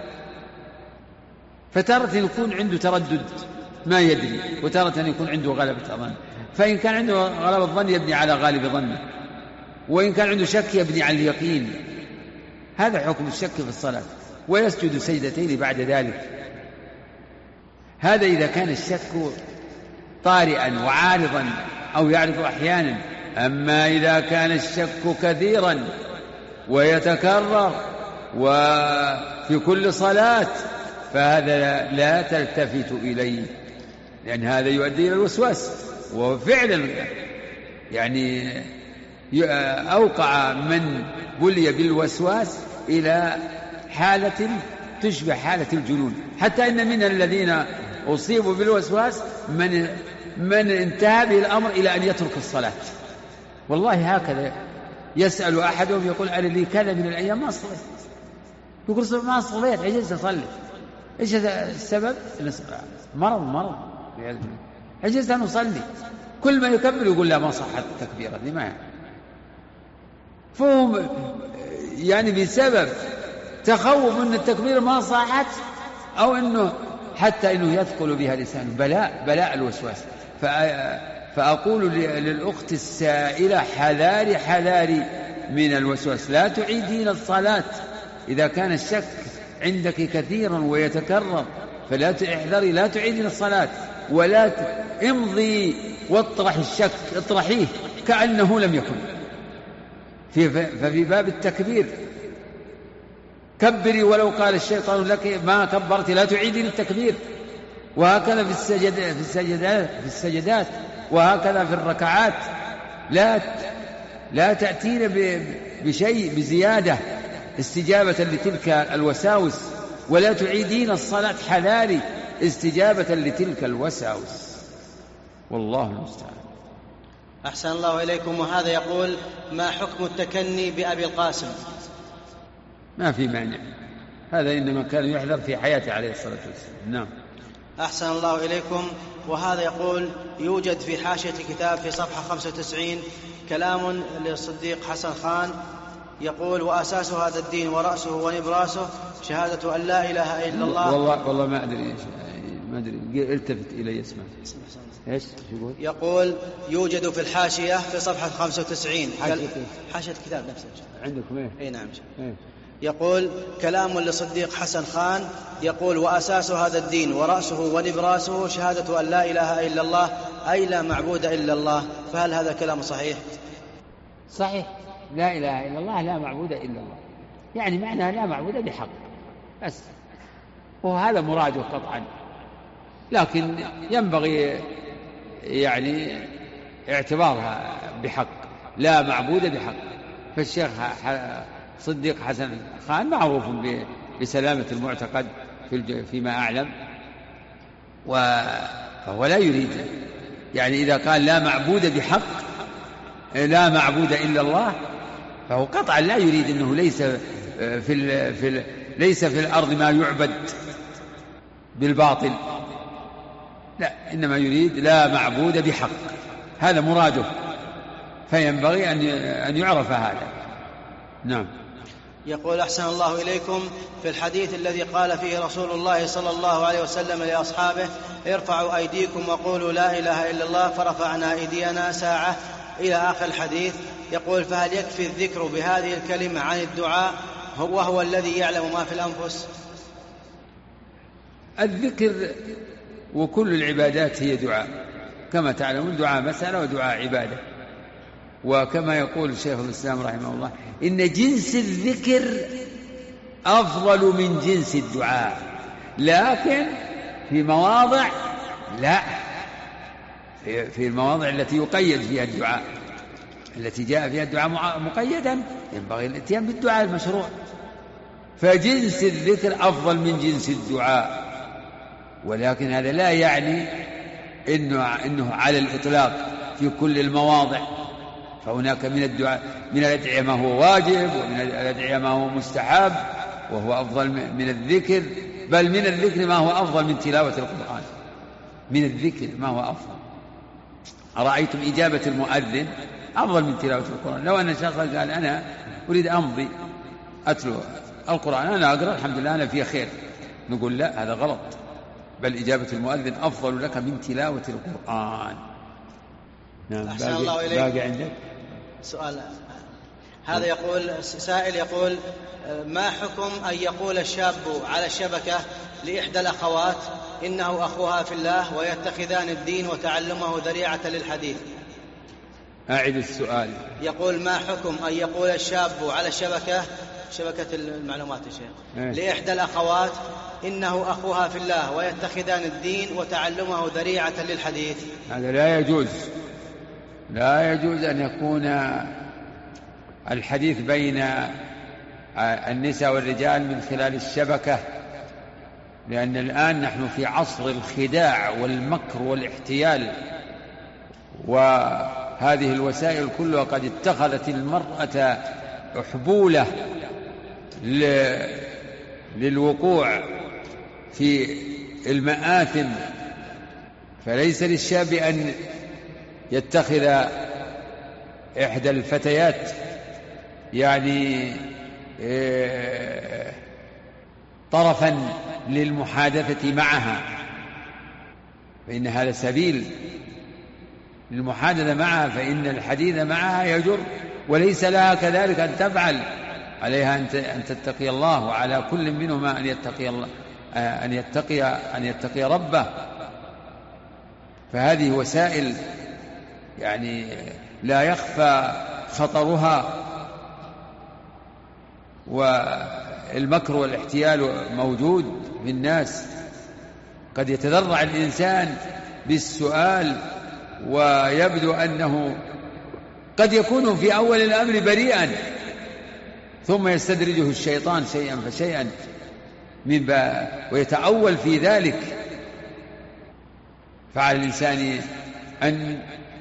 فتارة يكون عنده تردد ما يدري، وتارة يكون عنده غلبة ظن. فإن كان عنده غلبة ظن يبني على غالب ظنه، وإن كان عنده شك يبني على اليقين. هذا حكم الشك في الصلاة، ويسجد سجدتين بعد ذلك. هذا إذا كان الشك طارئا وعارضا أو يعرض أحيانا. أما إذا كان الشك كثيرا ويتكرر وفي كل صلاة فهذا لا تلتفت إليه، لأن هذا يؤدي إلى الوسواس. وفعلا يعني أوقع من بلي بالوسواس إلى حالة تشبه حالة الجنون، حتى إن من الذين أصيبوا بالوسواس من انتهى به الأمر إلى أن يترك الصلاة. والله هكذا يسأل أحدهم يقول أنا لي كذا من الأيام ما صليت، يقول ما صليت، عجزت أصلي. إيش السبب؟ مرض عجزت أن أصلي. كل ما يكبر يقول لا ما صحت التكبيرة دي، ما فهم يعني بسبب تخوف من التكبير ما صحت، أو إنه حتى إنه يثقل بها لسانه. بلاء الوسواس. فأقول للأخت السائلة حذاري من الوسواس، لا تعيدين الصلاة إذا كان الشك عندك كثيرا ويتكرر، فلا احذري، لا تعيدين الصلاة، ولا امضي واطرح الشك، اطرحيه كأنه لم يكن. ففي باب التكبير كبري ولو قال الشيطان لك ما كبرت، لا تعيدين التكبير، وهكذا في السجدات وهكذا في الركعات. لا تأتين بشيء بزيادة استجابة لتلك الوساوس، ولا تعيدين الصلاة حذاري استجابة لتلك الوساوس، والله المستعان. أحسن الله إليكم. وهذا يقول: ما حكم التكني بأبي القاسم؟ ما في مانع، هذا إنما كان يحذر في حياته عليه الصلاة والسلام. نعم. أحسن الله إليكم. وهذا يقول: يوجد في حاشية كتاب في صفحة 95 كلام للصديق حسن خان يقول: وأساس هذا الدين ورأسه ونبراسه شهادة أن لا إله إلا الله. والله ما أدري التفت إلي اسمه إيش يقول: يوجد في الحاشية في صفحة 95 حاشية كتاب نفسه عندكم إيه؟ أي نعم. يقول: كلام لصديق حسن خان يقول: وأساس هذا الدين ورأسه ونبراسه شهادة أن لا إله إلا الله، أي لا معبود إلا الله. فهل هذا كلام صحيح؟ صحيح، لا إله إلا الله لا معبود إلا الله، يعني معناها لا معبود بحق بس، وهذا مراده قطعا. لكن ينبغي يعني اعتبارها بحق، لا معبود بحق. فالشيخ صديق حسن خان معروف بسلامة المعتقد فيما أعلم، فهو لا يريد، يعني إذا قال لا معبود بحق لا معبود إلا الله، فهو قطعا لا يريد أنه ليس في الأرض ما يعبد بالباطل، لا، إنما يريد لا معبود بحق، هذا مراده، فينبغي أن يعرف هذا. نعم. يقول: أحسن الله إليكم. في الحديث الذي قال فيه رسول الله صلى الله عليه وسلم لأصحابه: ارفعوا أيديكم وقولوا لا إله إلا الله، فرفعنا أيدينا ساعة، إلى آخر الحديث. يقول: فهل يكفي الذكر بهذه الكلمة عن الدعاء وهو الذي يعلم ما في الأنفس؟ الذكر وكل العبادات هي دعاء، كما تعلمون، دعاء مسألة ودعاء عبادة. وكما يقول شيخ الإسلام رحمه الله: إن جنس الذكر أفضل من جنس الدعاء، لكن في مواضع لا، في المواضع التي يقيد فيها الدعاء، التي جاء فيها الدعاء مقيدا، ينبغي الاتيان بالدعاء المشروع. فجنس الذكر أفضل من جنس الدعاء، ولكن هذا لا يعني إنه على الإطلاق في كل المواضع، فهناك من الدعاء من الأدعية ما هو واجب، ومن الأدعية ما هو مستحب، وهو أفضل من الذكر، بل من الذكر ما هو أفضل من تلاوة القرآن، من الذكر ما هو أفضل. أرأيتم إجابة المؤذن أفضل من تلاوة القرآن؟ لو أن شخص قال: أنا أريد أمضي أتلو القرآن، أنا أقرأ الحمد لله أنا في خير، نقول لا، هذا غلط، بل إجابة المؤذن أفضل لك من تلاوة القرآن. نعم. باقي عندك سؤال. هذا يقول سائل يقول: ما حكم أن يقول الشاب على الشبكة لإحدى الأخوات إنه أخوها في الله ويتخذان الدين وتعلمه ذريعة للحديث؟ أعد السؤال. يقول: ما حكم أن يقول الشاب على شبكة المعلومات يا شيخ لإحدى الأخوات إنه أخوها في الله ويتخذان الدين وتعلمه ذريعة للحديث؟ هذا لا يجوز أن يكون الحديث بين النساء والرجال من خلال الشبكة، لأن الآن نحن في عصر الخداع والمكر والاحتيال، وهذه الوسائل كلها قد اتخذت المرأة حبولة للوقوع في المآثم. فليس للشاب أن يتخذ إحدى الفتيات يعني طرفا للمحادثة معها، فإن هذا سبيل للمحادثة معها، فإن الحديث معها يجر، وليس لها كذلك أن تفعل، عليها أن تتقي الله، وعلى كل منهما أن يتقي الله، أن يتقي ربه. فهذه وسائل يعني لا يخفى خطرها، والمكر والاحتيال موجود في الناس، قد يتذرع الإنسان بالسؤال ويبدو أنه قد يكون في أول الأمر بريئا، ثم يستدرجه الشيطان شيئا فشيئا ويتأول في ذلك. فعلى الإنسان أن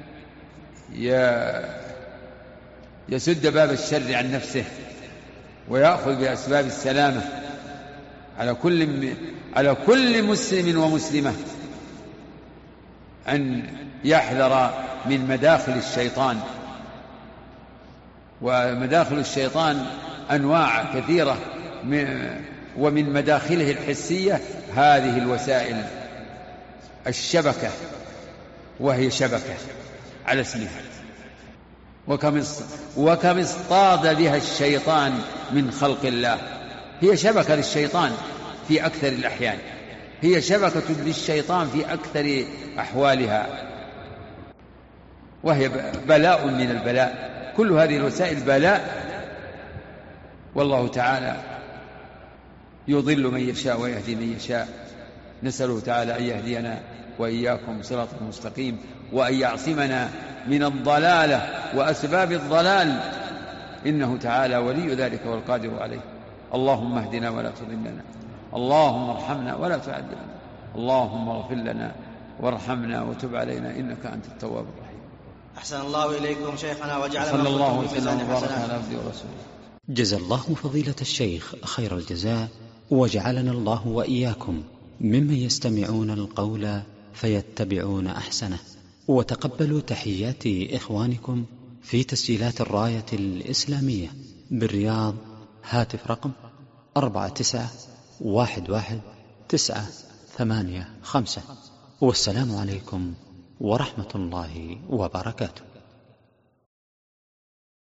يسد باب الشر عن نفسه ويأخذ بأسباب السلامة. على كل مسلم ومسلمة أن يحذر من مداخل الشيطان، ومداخل الشيطان أنواع كثيرة، ومن مداخله الحسية هذه الوسائل الشبكة، وهي شبكة على اسمها، وكم اصطاد بها الشيطان من خلق الله. هي شبكة للشيطان في أكثر الأحيان، هي شبكة للشيطان في أكثر أحوالها، وهي بلاء من البلاء. كل هذه الوسائل بلاء، والله تعالى يضل من يشاء ويهدي من يشاء. نسأله تعالى أن يهدينا وإياكم صراط المستقيم، وأن يعصمنا من الضلالة وأسباب الضلال، إنه تعالى ولي ذلك والقادر عليه. اللهم اهدنا ولا تضلنا، اللهم ارحمنا ولا تعذبنا، اللهم اغفر لنا وارحمنا وتب علينا إنك أنت التواب الرحيم. أحسن الله إليكم شيخنا وجعلنا صلى الله وسلم وبارك على عبده ورسوله. جزا الله فضيلة الشيخ خير الجزاء، وجعلنا الله وإياكم ممن يستمعون القول فيتبعون أحسنه. وتقبلوا تحيات إخوانكم في تسجيلات الراية الإسلامية بالرياض. هاتف رقم 49111985. والسلام عليكم ورحمة الله وبركاته.